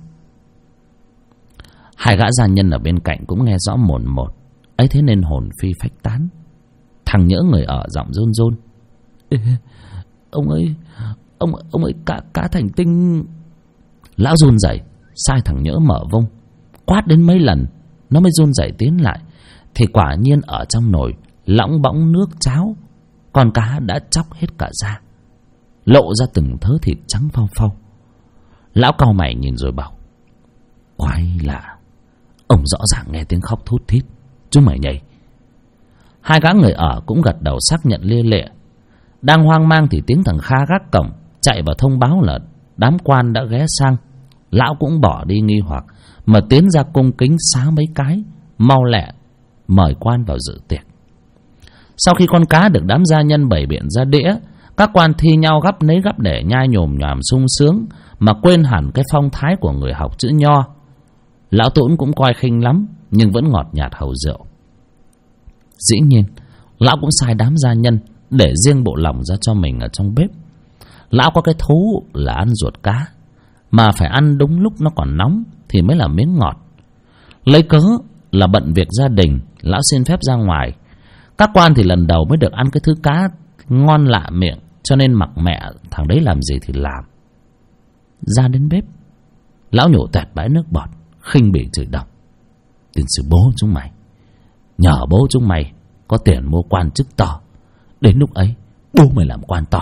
Hai gã gia nhân ở bên cạnh cũng nghe rõ mồn một, ấy thế nên hồn phi phách tán. Thằng Nhỡ người ở giọng run run: Ông ơi, cá thành tinh. Lão run rẩy sai thằng Nhỡ mở vung, quát đến mấy lần nó mới run rẩy tiến lại, thì quả nhiên ở trong nồi lỏng bõng nước cháo, con cá đã chóc hết cả da, lộ ra từng thớ thịt trắng phau phau. Lão cau mày nhìn rồi bảo: Quái lạ, ông rõ ràng nghe tiếng khóc thút thít, chúng mày nhảy. Hai gã người ở cũng gật đầu xác nhận lia lịa. Đang hoang mang thì tiếng thằng Kha gác cổng chạy vào thông báo là đám quan đã ghé sang. Lão cũng bỏ đi nghi hoặc mà tiến ra cung kính xá mấy cái, mau lẹ mời quan vào dự tiệc. Sau khi con cá được đám gia nhân bày biện ra đĩa, các quan thi nhau gắp nấy gắp để nhai nhồm nhòm sung sướng, mà quên hẳn cái phong thái của người học chữ nho. Lão Tún cũng coi khinh lắm, nhưng vẫn ngọt nhạt hầu rượu. Dĩ nhiên lão cũng sai đám gia nhân để riêng bộ lòng ra cho mình ở trong bếp. Lão có cái thú là ăn ruột cá, mà phải ăn đúng lúc nó còn nóng thì mới là miếng ngọt. Lấy cớ là bận việc gia đình, lão xin phép ra ngoài. Các quan thì lần đầu mới được ăn cái thứ cá ngon lạ miệng, cho nên mặc mẹ thằng đấy làm gì thì làm. Ra đến bếp, lão nhổ toẹt bãi nước bọt, khinh bỉ chửi đồng: Tiền sư bố chúng mày, nhờ bố chúng mày có tiền mua quan chức to, đến lúc ấy bố mày làm quan to,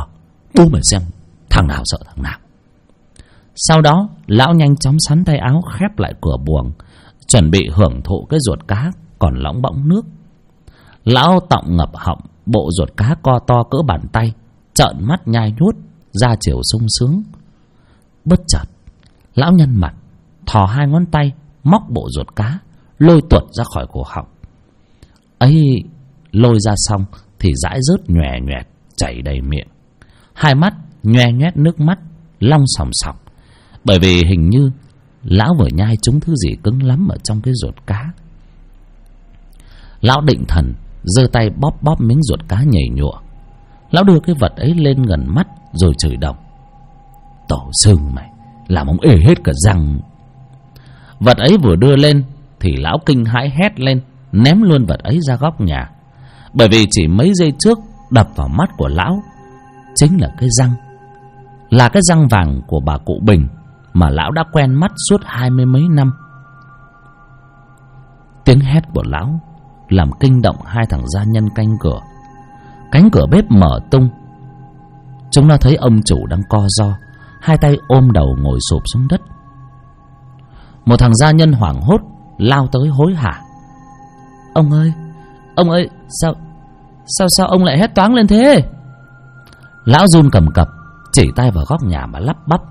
Bố mày xem thằng nào sợ thằng nào. Sau đó lão nhanh chóng sắn tay áo khép lại cửa buồng, chuẩn bị hưởng thụ cái ruột cá còn lóng bõng nước. Lão tọng ngập họng bộ ruột cá co to cỡ bàn tay, trợn mắt nhai nhút, da chiều sung sướng. Bất chợt lão nhăn mặt, thò hai ngón tay móc bộ ruột cá, lôi tuột ra khỏi cổ họng. Ấy, lôi ra xong thì dãi rớt nhòe nhòe chảy đầy miệng. Hai mắt nhoe nhoét nước mắt long sòng sòng, bởi vì hình như lão vừa nhai trúng thứ gì cứng lắm ở trong cái ruột cá. Lão định thần giơ tay bóp bóp miếng ruột cá nhầy nhụa. Lão đưa cái vật ấy lên gần mắt rồi chửi đồng: Tổ sư mày làm ông ê hết cả răng. Vật ấy vừa đưa lên thì lão kinh hãi hét lên, ném luôn vật ấy ra góc nhà. Bởi vì chỉ mấy giây trước đập vào mắt của lão chính là cái răng, là cái răng vàng của bà cụ Bình mà lão đã quen mắt suốt 20 mấy năm. Tiếng hét của lão làm kinh động hai thằng gia nhân canh cửa. Cánh cửa bếp mở tung. Chúng nó thấy ông chủ đang co ro, hai tay ôm đầu ngồi xụp xuống đất. Một thằng gia nhân hoảng hốt lao tới hối hả: Ông ơi, sao ông lại hét toáng lên thế? Lão run cầm cập, chỉ tay vào góc nhà mà lắp bắp: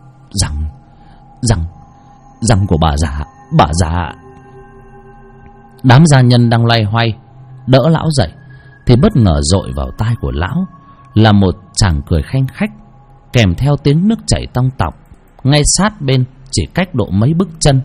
Răng của bà già. Đám gia nhân đang loay hoay đỡ lão dậy thì bất ngờ dội vào tai của lão là một chàng cười khanh khách, kèm theo tiếng nước chảy tong tọc ngay sát bên, chỉ cách độ mấy bước chân.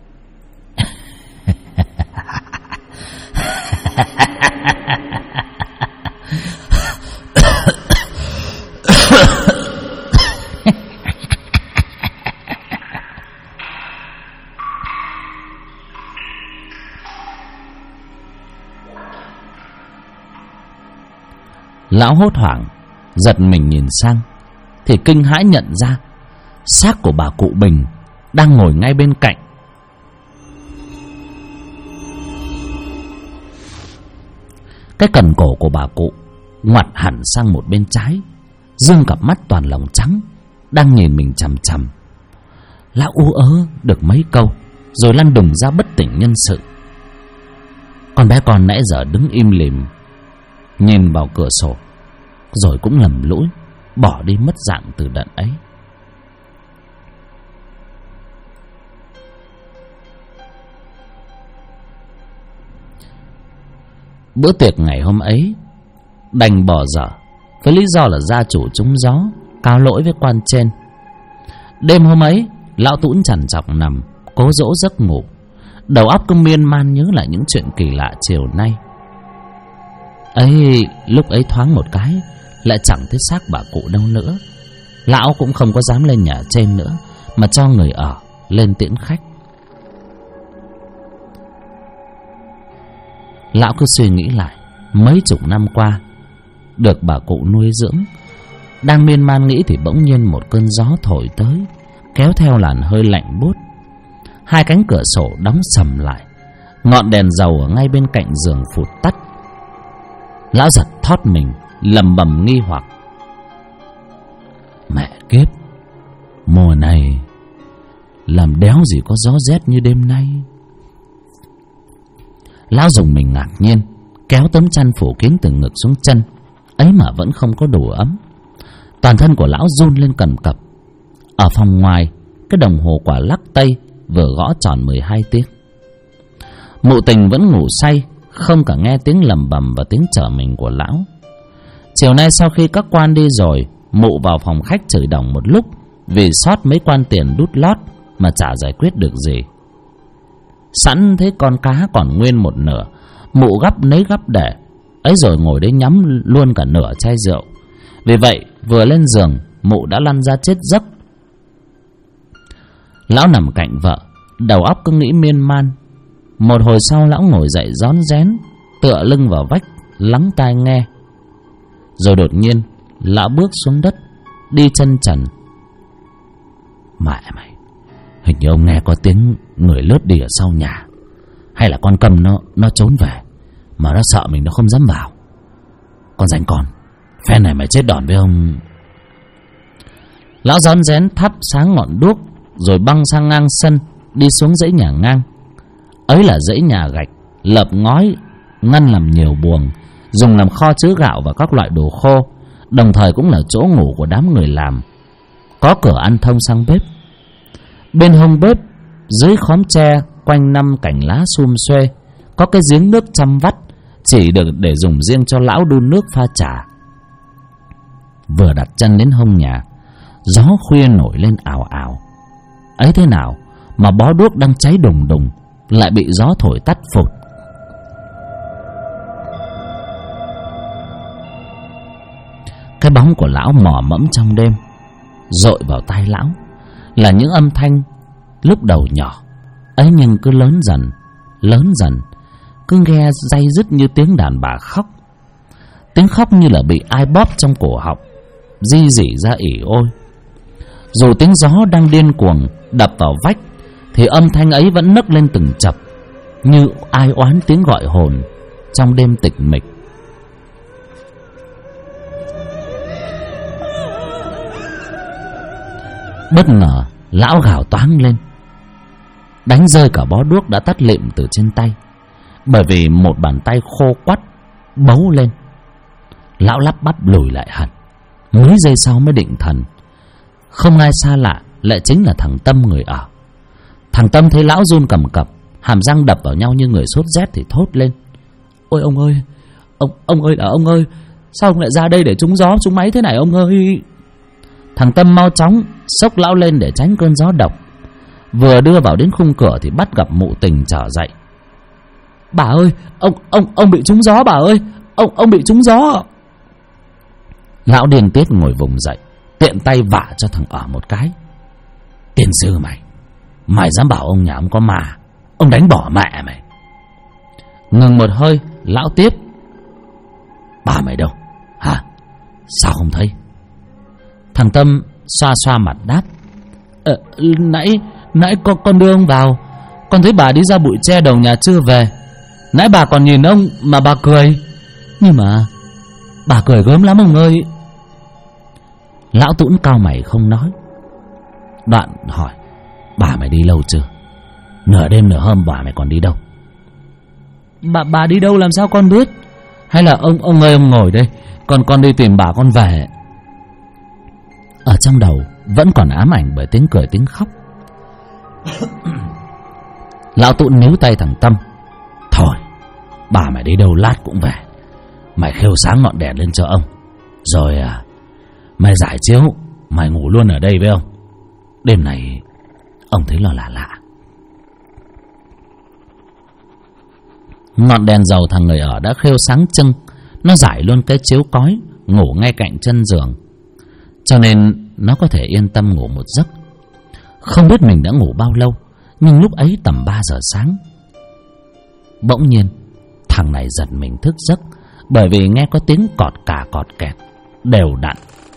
Lão hốt hoảng giật mình nhìn sang thì kinh hãi nhận ra xác của bà cụ Bình đang ngồi ngay bên cạnh. Cái cần cổ của bà cụ ngoặt hẳn sang một bên trái, dương cặp mắt toàn lòng trắng đang nhìn mình chằm chằm. Lão ú ớ được mấy câu rồi lăn đùng ra bất tỉnh nhân sự. Con bé con nãy giờ đứng im lìm nhìn vào cửa sổ, rồi cũng lầm lũi bỏ đi mất dạng từ đợt ấy. Bữa tiệc ngày hôm ấy đành bỏ dở với lý do là gia chủ trúng gió, cáo lỗi với quan trên. Đêm hôm ấy lão Tũn trằn trọc nằm cố dỗ giấc ngủ, đầu óc cứ miên man nhớ lại những chuyện kỳ lạ chiều nay. Ấy, lúc ấy thoáng một cái lại chẳng thấy xác bà cụ đâu nữa. Lão cũng không có dám lên nhà trên nữa mà cho người ở lên tiễn khách. Lão cứ suy nghĩ lại mấy chục năm qua được bà cụ nuôi dưỡng. Đang miên man nghĩ thì bỗng nhiên một cơn gió thổi tới, kéo theo làn hơi lạnh buốt. Hai cánh cửa sổ đóng sầm lại, ngọn đèn dầu ở ngay bên cạnh giường phụt tắt. Lão giật thót mình, lẩm bẩm nghi hoặc: Mẹ kiếp, mùa này làm đéo gì có gió rét như đêm nay. Lão dùng mình ngạc nhiên, kéo tấm chăn phủ kín từ ngực xuống chân, ấy mà vẫn không có đủ ấm. Toàn thân của lão run lên cầm cập. Ở phòng ngoài, cái đồng hồ quả lắc tây vừa gõ tròn 12 tiếng. Mụ Tình vẫn ngủ say, không cả nghe tiếng lầm bầm và tiếng trở mình của lão. Chiều nay sau khi các quan đi rồi, mụ vào phòng khách chửi đồng một lúc vì sót mấy quan tiền đút lót mà chả giải quyết được gì. Sẵn thấy con cá còn nguyên một nửa, mụ gắp nấy gắp để, ấy rồi ngồi đấy nhắm luôn cả nửa chai rượu. Vì vậy vừa lên giường, mụ đã lăn ra chết giấc. Lão nằm cạnh vợ, đầu óc cứ nghĩ miên man. Một hồi sau lão ngồi dậy rón rén, tựa lưng vào vách lắng tai nghe. Rồi đột nhiên lão bước xuống đất, đi chân trần. Mẹ mày, hình như ông nghe có tiếng người lướt đi ở sau nhà. Hay là con Cầm nó trốn về mà nó sợ mình nó không dám vào. Con rảnh con, phen này mày chết đòn với ông. Lão rón rén thắp sáng ngọn đuốc, rồi băng sang ngang sân, đi xuống dãy nhà ngang. Ấy là dãy nhà gạch lợp ngói, ngăn làm nhiều buồng, dùng làm kho chứa gạo và các loại đồ khô, đồng thời cũng là chỗ ngủ của đám người làm. Có cửa ăn thông sang bếp. Bên hông bếp, dưới khóm tre quanh năm cành lá sum xuê, có cái giếng nước chăm vắt, chỉ được để dùng riêng cho lão đun nước pha trà. Vừa đặt chân đến hông nhà, gió khuya nổi lên ào ào. Ấy thế nào mà bó đuốc đang cháy đùng đùng lại bị gió thổi tắt phụt. Cái bóng của lão mò mẫm trong đêm, dội vào tai lão là những âm thanh lúc đầu nhỏ ấy, nhưng cứ lớn dần, cứ nghe day dứt như tiếng đàn bà khóc. Tiếng khóc như là bị ai bóp trong cổ họng, ri rỉ ra ỉ ôi. Dù tiếng gió đang điên cuồng đập vào vách, thì âm thanh ấy vẫn nấc lên từng chập, như ai oán tiếng gọi hồn trong đêm tịch mịch. Bất ngờ lão gào toáng lên, đánh rơi cả bó đuốc đã tắt lịm từ trên tay, bởi vì một bàn tay khô quắt bấu lên. Lão lắp bắp lùi lại hẳn, mấy giây sau mới định thần. Không ai xa lạ, lại chính là thằng Tâm người ở. Thằng Tâm thấy lão run cầm cập, hàm răng đập vào nhau như người sốt rét thì thốt lên: "Ôi ông ơi, ông ơi là ông ơi, sao ông lại ra đây để trúng gió trúng máy thế này ông ơi?" Thằng Tâm mau chóng xốc lão lên để tránh cơn gió độc. Vừa đưa vào đến khung cửa thì bắt gặp mụ Tình trở dậy. "Bà ơi, ông bị trúng gió bà ơi, ông bị trúng gió." Lão điên tiết ngồi vùng dậy, tiện tay vả cho thằng ở một cái. "Tiên sư mày dám bảo ông nhà ông có ma, ông đánh bỏ mẹ mày." Ngừng một hơi, lão tiếp: "Bà mày đâu hả, sao không thấy?" Thằng Tâm xoa xoa mặt đáp: Nãy con đưa ông vào, con thấy bà đi ra bụi tre đầu nhà chưa về. Nãy bà còn nhìn ông mà bà cười, nhưng mà bà cười gớm lắm ông ơi." Lão Tũn cau mày không nói, đoạn hỏi: "Bà mày đi lâu chưa? Nửa đêm nửa hôm bà mày còn đi đâu?" Bà đi đâu làm sao con biết? Hay là ông ơi ông ngồi đây, con đi tìm bà con về." Ở trong đầu vẫn còn ám ảnh bởi tiếng cười tiếng khóc. Lão Tụn níu tay thằng Tâm: "Thôi, bà mày đi đâu lát cũng về. Mày khêu sáng ngọn đèn lên cho ông, rồi mày giải chiếu, mày ngủ luôn ở đây với ông. Đêm này ông thấy lo lạ lạ." Ngọn đèn dầu thằng người ở đã khêu sáng trưng. Nó giải luôn cái chiếu cói, ngủ ngay cạnh chân giường, cho nên nó có thể yên tâm ngủ một giấc. Không biết mình đã ngủ bao lâu, nhưng lúc ấy tầm 3 giờ sáng. Bỗng nhiên thằng này giật mình thức giấc, bởi vì nghe có tiếng cọt cà cọt kẹt đều đặn.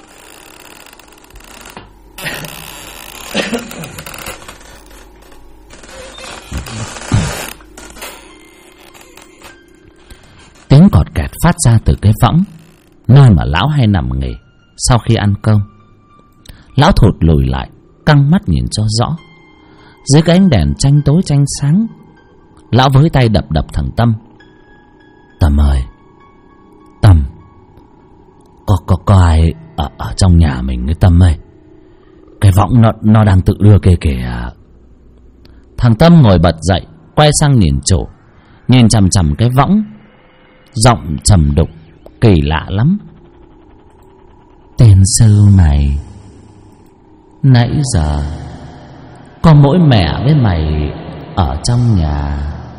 Tiếng cọt kẹt phát ra từ cái võng, nơi mà lão hay nằm nghỉ sau khi ăn cơm. Lão thụt lùi lại, căng mắt nhìn cho rõ. Dưới cái ánh đèn tranh tối tranh sáng, lão với tay đập thằng Tâm: "Tâm ơi, Tâm, có ai ở trong nhà mình cái Tâm ơi? Cái võng nó đang tự đưa kìa." Thằng Tâm ngồi bật dậy, quay sang nhìn chủ, nhìn chằm chằm cái võng, giọng trầm đục kỳ lạ lắm: "Tiên sư mày, nãy giờ có mỗi mẹ với mày ở trong nhà.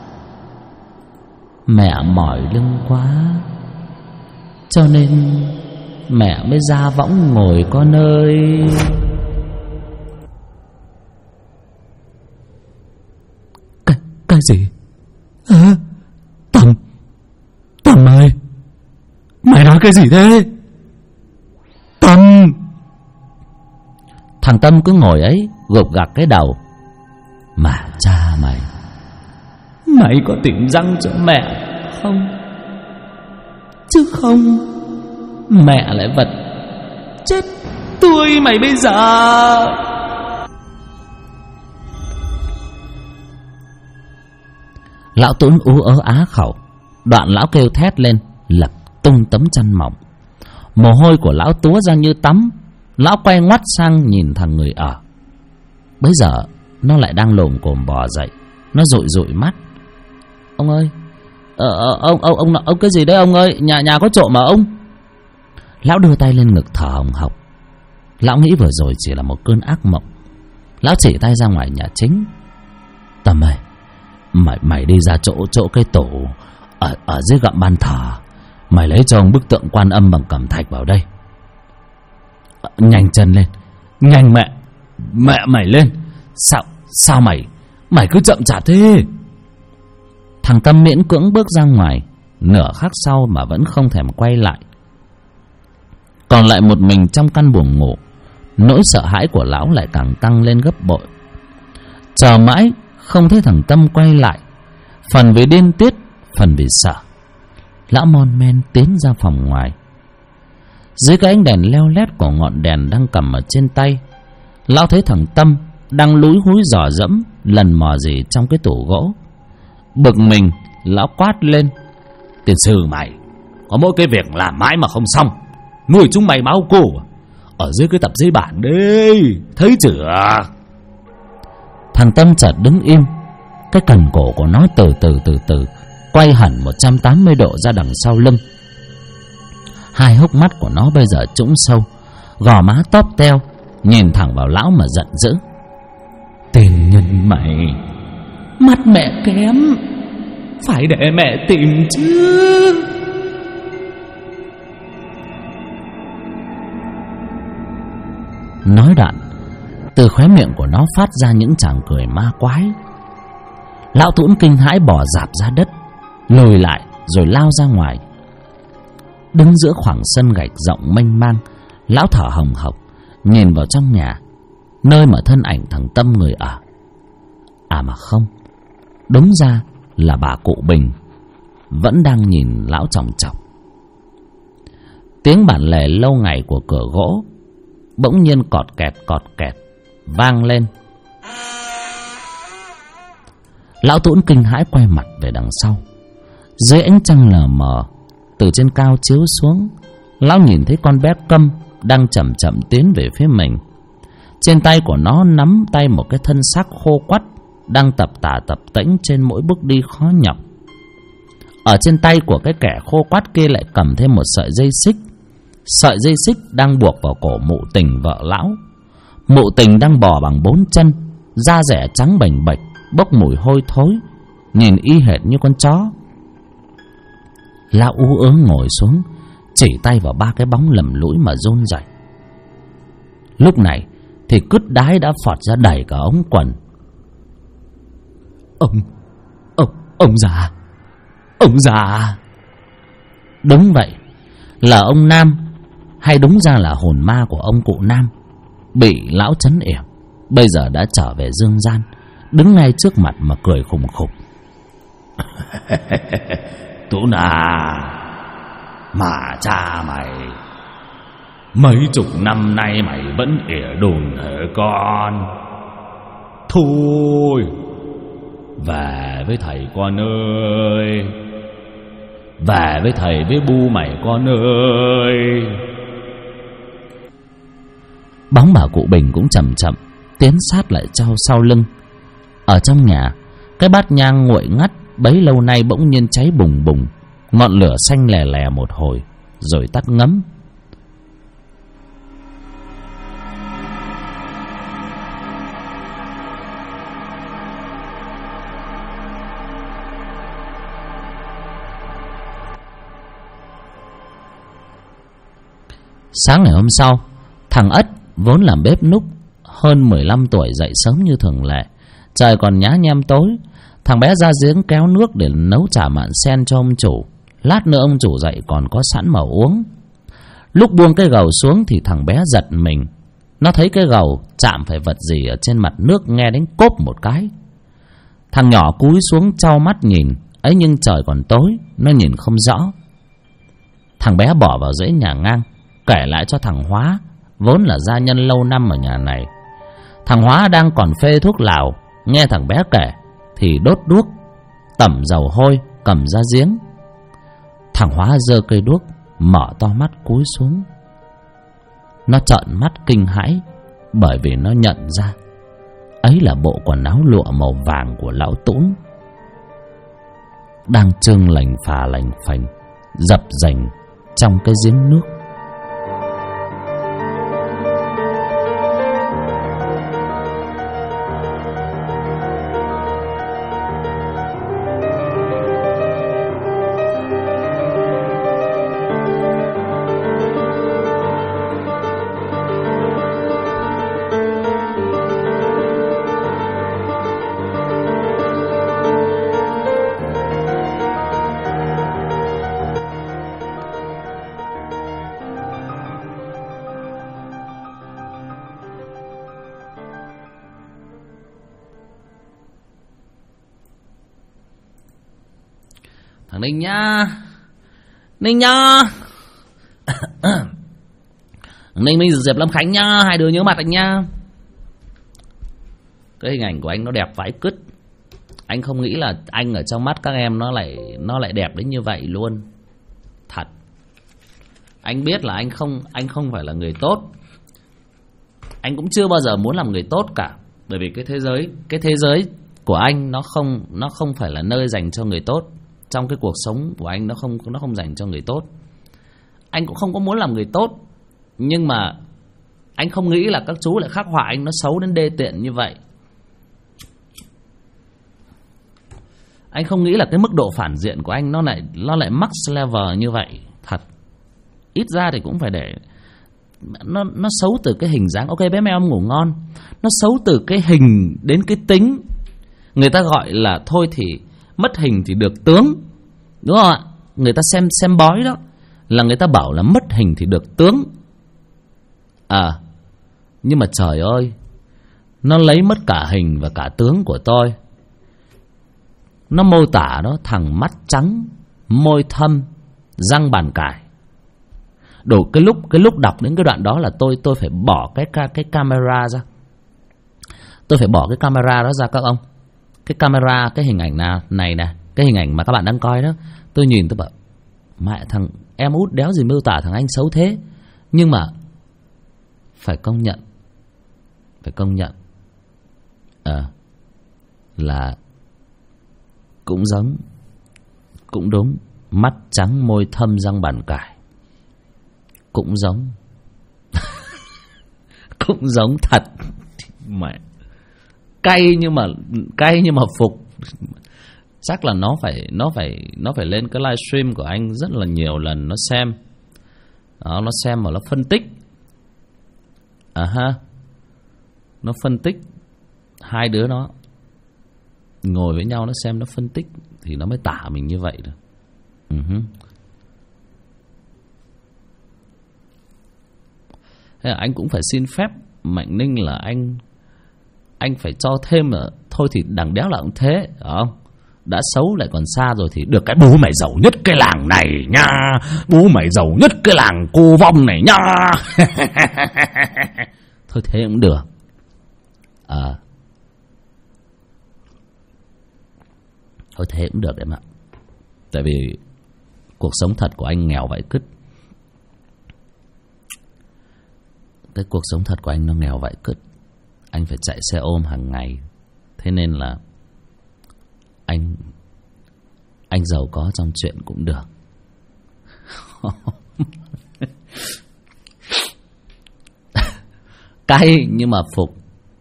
Mẹ mỏi lưng quá, cho nên mẹ mới ra võng ngồi con ơi." Cái gì? Tâm ơi, mày nói cái gì thế? Tâm! Thằng Tâm cứ ngồi ấy, gục gặc cái đầu. "Mà cha mày có tìm răng cho mẹ không? Chứ không mẹ lại vật chết Tui mày bây giờ. Lão Tún ú ớ á khẩu. Đoạn lão kêu thét lên, lật tung tấm chăn mỏng. Mồ hôi của lão túa ra như tắm. Lão quay ngoắt sang nhìn thằng người ở. Bấy giờ nó lại đang lồm cồm bò dậy. Nó dụi dụi mắt. Ông ơi, ông cái gì đấy ông ơi? Nhà có trộm mà ông. Lão đưa tay lên ngực thở hồng hộc. Lão nghĩ vừa rồi chỉ là một cơn ác mộng. Lão chỉ tay ra ngoài nhà chính. Tâm ơi, mày đi ra chỗ cái tủ ở dưới gầm ban thờ. Mày lấy cho ông bức tượng Quan Âm bằng cẩm thạch vào đây. Nhanh chân lên, nhanh mẹ mày lên. Sao mày cứ chậm chạp thế? Thằng Tâm miễn cưỡng bước ra ngoài. Nửa khắc sau mà vẫn không thèm quay lại. Còn lại một mình trong căn buồng ngủ. Nỗi sợ hãi của lão lại càng tăng lên gấp bội. Chờ mãi không thấy thằng Tâm quay lại. Phần vì điên tiết, phần vì sợ, lão mon men tiến ra phòng ngoài. Dưới cái ánh đèn leo lét của ngọn đèn đang cầm ở trên tay, lão thấy thằng Tâm đang lúi húi dò dẫm lần mò gì trong cái tủ gỗ. Bực mình, lão quát lên: Tiền sư mày có mỗi cái việc làm mãi mà không xong, nuôi chúng mày máu cổ ở dưới cái tập giấy bản đấy, thấy chưa? Thằng Tâm chợt đứng im. Cái cần cổ của nó từ từ quay hẳn 180 độ ra đằng sau lưng. Hai hốc mắt của nó bây giờ trũng sâu, gò má tóp teo, nhìn thẳng vào lão mà giận dữ. Tên nhân mày, mắt mẹ kém, phải để mẹ tìm chứ. Nói đoạn, từ khóe miệng của nó phát ra những tràng cười ma quái. Lão Tún kinh hãi bò rạp ra đất, lùi lại rồi lao ra ngoài. Đứng giữa khoảng sân gạch rộng mênh mang, lão thở hồng hộc nhìn vào trong nhà, nơi mà thân ảnh thằng Tâm người ở. À mà không, đúng ra là bà cụ Bình vẫn đang nhìn lão chòng chọc. Tiếng bản lề lâu ngày của cửa gỗ bỗng nhiên cọt kẹt vang lên. Lão Tún kinh hãi quay mặt về đằng sau. Dưới ánh trăng lờ mờ từ trên cao chiếu xuống, lão nhìn thấy con bé Câm đang chậm chậm tiến về phía mình. Trên tay của nó nắm tay một cái thân xác khô quắt đang tập tả tập tễnh trên mỗi bước đi khó nhọc. Ở trên tay của cái kẻ khô quắt kia lại cầm thêm một sợi dây xích. Sợi dây xích đang buộc vào cổ Mụ Tình vợ lão. Mụ Tình đang bò bằng 4 chân, da dẻ trắng bềnh bệch, bốc mùi hôi thối, nhìn y hệt như con chó. Lão ú ớ ngồi xuống, chỉ tay vào 3 cái bóng lầm lũi mà run rẩy. Lúc này thì cứt đái đã phọt ra đầy cả ống quần. Ông già. Đúng vậy, là ông Nam, hay đúng ra là hồn ma của ông cụ Nam, bị lão trấn yểm, bây giờ đã trở về dương gian, đứng ngay trước mặt mà cười khùng khục. Tún à, mà cha mày mấy chục năm nay mày vẫn ỉa đùn hả con? Thôi, về với thầy con ơi, về với thầy với bu mày con ơi. Bóng bà cụ Bình cũng chậm chậm tiến sát lại sau lưng. Ở trong nhà, cái bát nhang nguội ngắt bấy lâu nay bỗng nhiên cháy bùng bùng, ngọn lửa xanh lè lè một hồi rồi tắt ngấm. Sáng ngày hôm sau, thằng Ất vốn làm bếp núc, hơn 15 tuổi, dậy sớm như thường lệ. Trời còn nhá nhem tối, thằng bé ra giếng kéo nước để nấu chả mặn sen cho ông chủ. Lát nữa ông chủ dậy còn có sẵn mà uống. Lúc buông cái gầu xuống thì thằng bé giật mình. Nó thấy cái gầu chạm phải vật gì ở trên mặt nước, nghe đến cốp một cái. Thằng nhỏ cúi xuống trao mắt nhìn, ấy nhưng trời còn tối, nó nhìn không rõ. Thằng bé bỏ vào rễ nhà ngang, kể lại cho thằng Hóa vốn là gia nhân lâu năm ở nhà này. Thằng Hóa đang còn phê thuốc lào, nghe thằng bé kể thì đốt đuốc, tẩm dầu hôi, cầm ra giếng. Thằng Hóa giơ cây đuốc, mở to mắt cúi xuống. Nó trợn mắt kinh hãi, bởi vì nó nhận ra ấy là bộ quần áo lụa màu vàng của lão Tũng, đang trưng lành phà lành phành, dập dềnh trong cái giếng nước. Thằng Ninh nhá, Ninh nhá. Ninh Diệp Lâm Khánh nhá, hai đứa nhớ mặt anh nhá. Cái hình ảnh của anh nó đẹp vãi cứt. Anh không nghĩ là anh ở trong mắt các em nó lại đẹp đến như vậy luôn. Thật. Anh biết là anh không phải là người tốt. Anh cũng chưa bao giờ muốn làm người tốt cả. Bởi vì cái thế giới của anh nó không phải là nơi dành cho người tốt. Trong cái cuộc sống của anh nó không dành cho người tốt. Anh cũng không có muốn làm người tốt, nhưng mà anh không nghĩ là các chú lại khắc họa anh nó xấu đến đê tiện như vậy. Anh không nghĩ là cái mức độ phản diện của anh nó lại max level như vậy. Thật. Ít ra thì cũng phải để nó xấu từ cái hình dáng. Ok bé mèo ngủ ngon. Nó xấu từ cái hình đến cái tính. Người ta gọi là thôi thì mất hình thì được tướng, đúng không ạ? Người ta xem bói đó là người ta bảo là mất hình thì được tướng. Nhưng mà trời ơi, nó lấy mất cả hình và cả tướng của tôi. Nó mô tả đó thằng mắt trắng, môi thâm, răng bàn cải. Đủ cái lúc đọc đến cái đoạn đó là tôi phải bỏ cái camera ra. Tôi phải bỏ cái camera đó ra các ông. Cái camera, cái hình ảnh này nè, cái hình ảnh mà các bạn đang coi đó, tôi nhìn tôi bảo mẹ thằng em út đéo gì miêu tả thằng anh xấu thế. Nhưng mà phải công nhận là cũng giống, cũng đúng. Mắt trắng môi thâm răng bàn cải, cũng giống. Cũng giống thật. Mẹ cay nhưng mà phục. Chắc là nó phải lên cái livestream của anh rất là nhiều lần nó xem. Đó, nó xem mà nó phân tích. Nó phân tích. Hai đứa nó ngồi với nhau nó xem, nó phân tích thì nó mới tả mình như vậy được. Thế là anh cũng phải xin phép Mạnh Ninh là anh phải cho thêm là thôi thì đằng đéo là cũng thế, không? Đã xấu lại còn xa rồi thì được cái bố mày giàu nhất cái làng này nha, bố mày giàu nhất cái làng Cô Vong này nha. Thôi thế cũng được. Thôi thế cũng được em ạ. Tại vì cuộc sống thật của anh nghèo vậy cứt. Cái cuộc sống thật của anh nó nghèo vậy cứt. Anh phải chạy xe ôm hàng ngày. Thế nên là anh giàu có trong chuyện cũng được. Cay nhưng mà phục.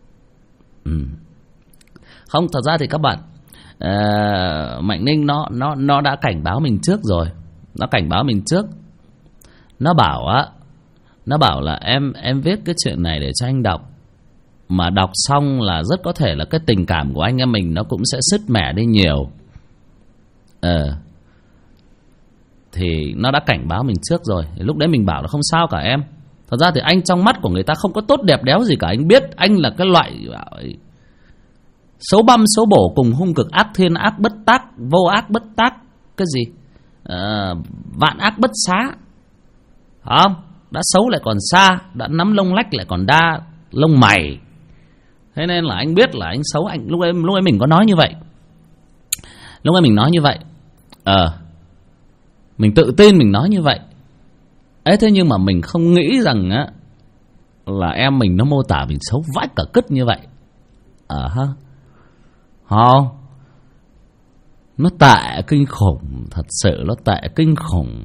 Không, thật ra thì các bạn, Mạnh Ninh nó đã cảnh báo mình trước rồi. Nó cảnh báo mình trước. Nó bảo là em viết cái chuyện này để cho anh đọc, mà đọc xong là rất có thể là cái tình cảm của anh em mình nó cũng sẽ sứt mẻ đi nhiều. Thì nó đã cảnh báo mình trước rồi. Lúc đấy mình bảo là không sao cả em. Thật ra thì anh trong mắt của người ta không có tốt đẹp đéo gì cả. Anh biết anh là cái loại xấu băm xấu bổ, cùng hung cực, ác thiên ác bất tác, vô ác bất tác. Cái gì? Vạn ác bất xá. Không? đã xấu lại còn xa, đã nắm lông lách lại còn đa lông mày. Thế nên là anh biết là anh xấu. Anh lúc ấy mình có nói như vậy. Lúc ấy mình nói như vậy. Mình tự tin mình nói như vậy. Ấy thế nhưng mà mình không nghĩ rằng á là em mình nó mô tả mình xấu vãi cả cứt như vậy. Không, nó tệ kinh khủng, thật sự nó tệ kinh khủng.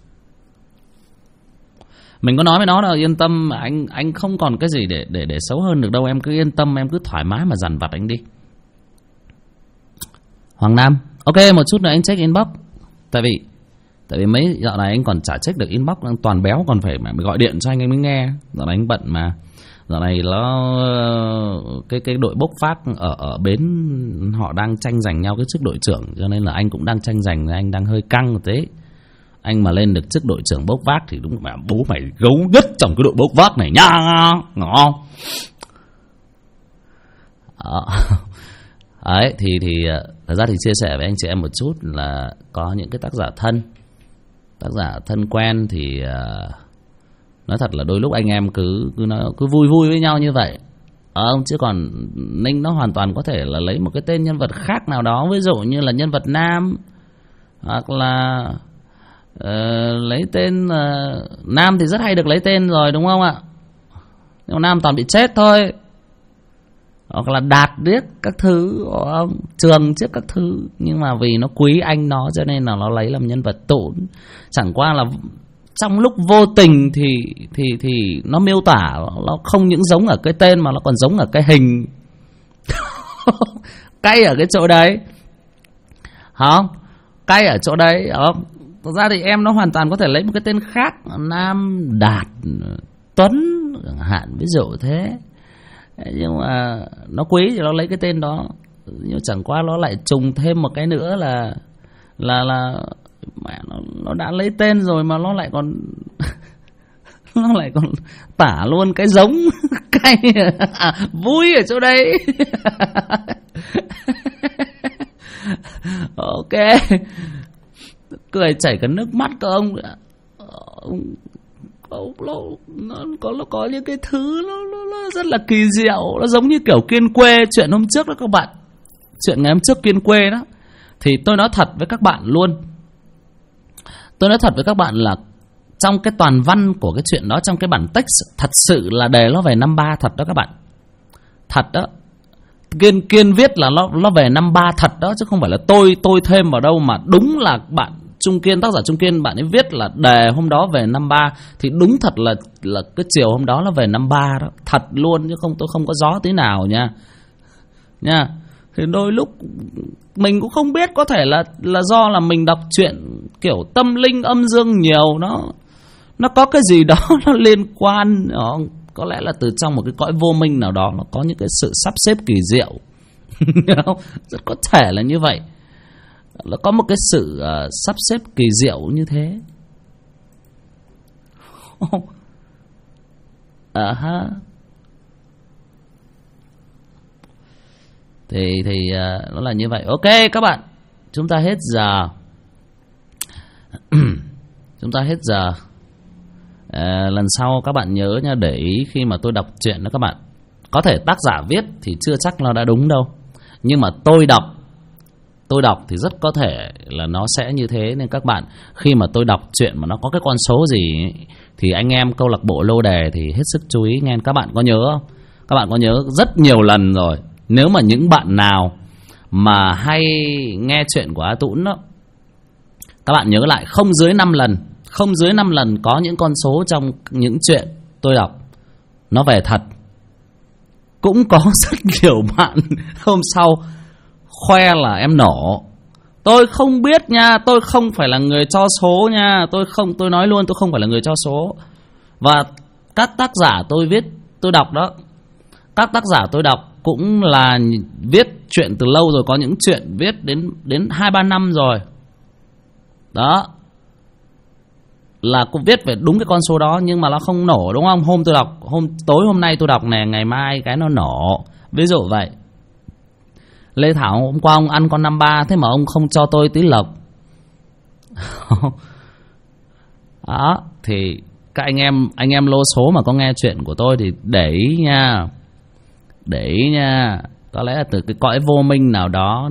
Mình có nói với nó là yên tâm, anh không còn cái gì để xấu hơn được đâu, em cứ yên tâm, em cứ thoải mái mà dằn vặt anh đi. Hoàng Nam, ok, một chút nữa anh check inbox. Tại vì mấy dạo này anh còn chả check được inbox, toàn béo còn phải gọi điện cho anh mới nghe. Dạo này anh bận mà. Dạo này nó cái đội bốc phát ở bến họ đang tranh giành nhau cái chức đội trưởng, cho nên là anh cũng đang tranh giành, anh đang hơi căng một tí. Anh mà lên được chức đội trưởng bốc vác thì đúng là bố mày gấu nhất trong cái đội bốc vác này nha, ngon. Đấy thì thật ra thì chia sẻ với anh chị em một chút là có những cái tác giả thân quen thì nói thật là đôi lúc anh em cứ vui vui với nhau như vậy. Chứ còn Ninh nó hoàn toàn có thể là lấy một cái tên nhân vật khác nào đó, ví dụ như là nhân vật nam, hoặc là lấy tên nam thì rất hay được lấy tên rồi đúng không ạ? Nhưng nam toàn bị chết thôi. Hoặc là Đạt điếc các thứ, Trường trước các thứ. Nhưng mà vì nó quý anh nó cho nên là nó lấy làm nhân vật tổn. Chẳng qua là trong lúc vô tình thì nó miêu tả nó không những giống ở cái tên mà nó còn giống ở cái hình. Cay ở cái chỗ đấy. Không? Cay ở chỗ đấy. Thật ra thì em nó hoàn toàn có thể lấy một cái tên khác, Nam, Đạt, Tuấn chẳng hạn, ví dụ thế. Nhưng mà nó quý thì nó lấy cái tên đó. Nhưng chẳng qua nó lại trùng thêm một cái nữa là mẹ nó đã lấy tên rồi mà nó lại còn nó lại còn tả luôn cái giống. Cay vui ở chỗ đấy. Ok, cười chảy cả nước mắt các ông. Nó có những cái thứ nó rất là kỳ diệu. Nó giống như kiểu Kiên Quê, chuyện hôm trước đó các bạn, chuyện ngày hôm trước Kiên Quê đó. Thì tôi nói thật với các bạn luôn, tôi nói thật với các bạn là trong cái toàn văn của cái chuyện đó, trong cái bản text, thật sự là đề nó về năm 3 thật đó các bạn. Thật đó. Kiên viết là nó về năm 3 thật đó, chứ không phải là tôi thêm vào đâu, mà đúng là bạn Trung Kiên, tác giả Trung Kiên, bạn ấy viết là đề hôm đó về năm 3 thì đúng thật là cái chiều hôm đó là về năm 3 đó, thật luôn, chứ không, tôi không có gió tí nào nha. Thì đôi lúc mình cũng không biết, có thể là do là mình đọc truyện kiểu tâm linh âm dương nhiều, nó có cái gì đó nó liên quan, có lẽ là từ trong một cái cõi vô minh nào đó nó có những cái sự sắp xếp kỳ diệu. Rất có thể là như vậy. Nó có một cái sự sắp xếp kỳ diệu như thế. Thì nó là như vậy. Ok các bạn, chúng ta hết giờ. Chúng ta hết giờ. Lần sau các bạn nhớ nha, để ý khi mà tôi đọc truyện đó các bạn. Có thể tác giả viết thì chưa chắc nó đã đúng đâu, nhưng mà tôi đọc thì rất có thể là nó sẽ như thế. Nên các bạn, khi mà tôi đọc truyện mà nó có cái con số gì ấy, thì anh em câu lạc bộ lô đề thì hết sức chú ý nghe. Các bạn có nhớ không? Các bạn có nhớ rất nhiều lần rồi. Nếu mà những bạn nào mà hay nghe chuyện của A Tũng đó, các bạn nhớ lại, không dưới 5 lần có những con số trong những chuyện tôi đọc nó về thật. Cũng có rất nhiều bạn hôm sau khoe là em nổ. Tôi không biết nha, tôi không phải là người cho số nha, tôi nói luôn, tôi không phải là người cho số. Và các tác giả tôi đọc đó, các tác giả tôi đọc cũng là viết chuyện từ lâu rồi, có những chuyện viết đến 2-3 năm rồi. Đó. Là cũng viết về đúng cái con số đó nhưng mà nó không nổ, đúng không? Tối hôm nay tôi đọc này, ngày mai cái nó nổ. Ví dụ vậy. Lê Thảo hôm qua ông ăn con 53, thế mà ông không cho tôi tí lộc. Đó, thì các anh em lô số mà có nghe chuyện của tôi thì để ý nha, có lẽ là từ cái cõi vô minh nào đó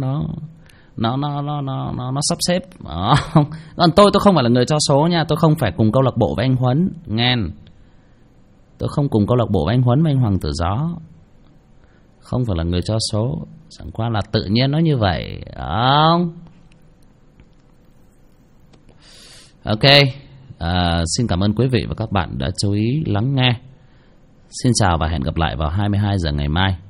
nó sắp xếp. Còn tôi không phải là người cho số nha, tôi không phải cùng câu lạc bộ với anh Huấn nghe. Tôi không cùng câu lạc bộ với anh Huấn và anh Hoàng Tử Gió, không phải là người cho số, chẳng qua là tự nhiên nó như vậy, không? Ok, xin cảm ơn quý vị và các bạn đã chú ý lắng nghe. Xin chào và hẹn gặp lại vào 22 giờ ngày mai.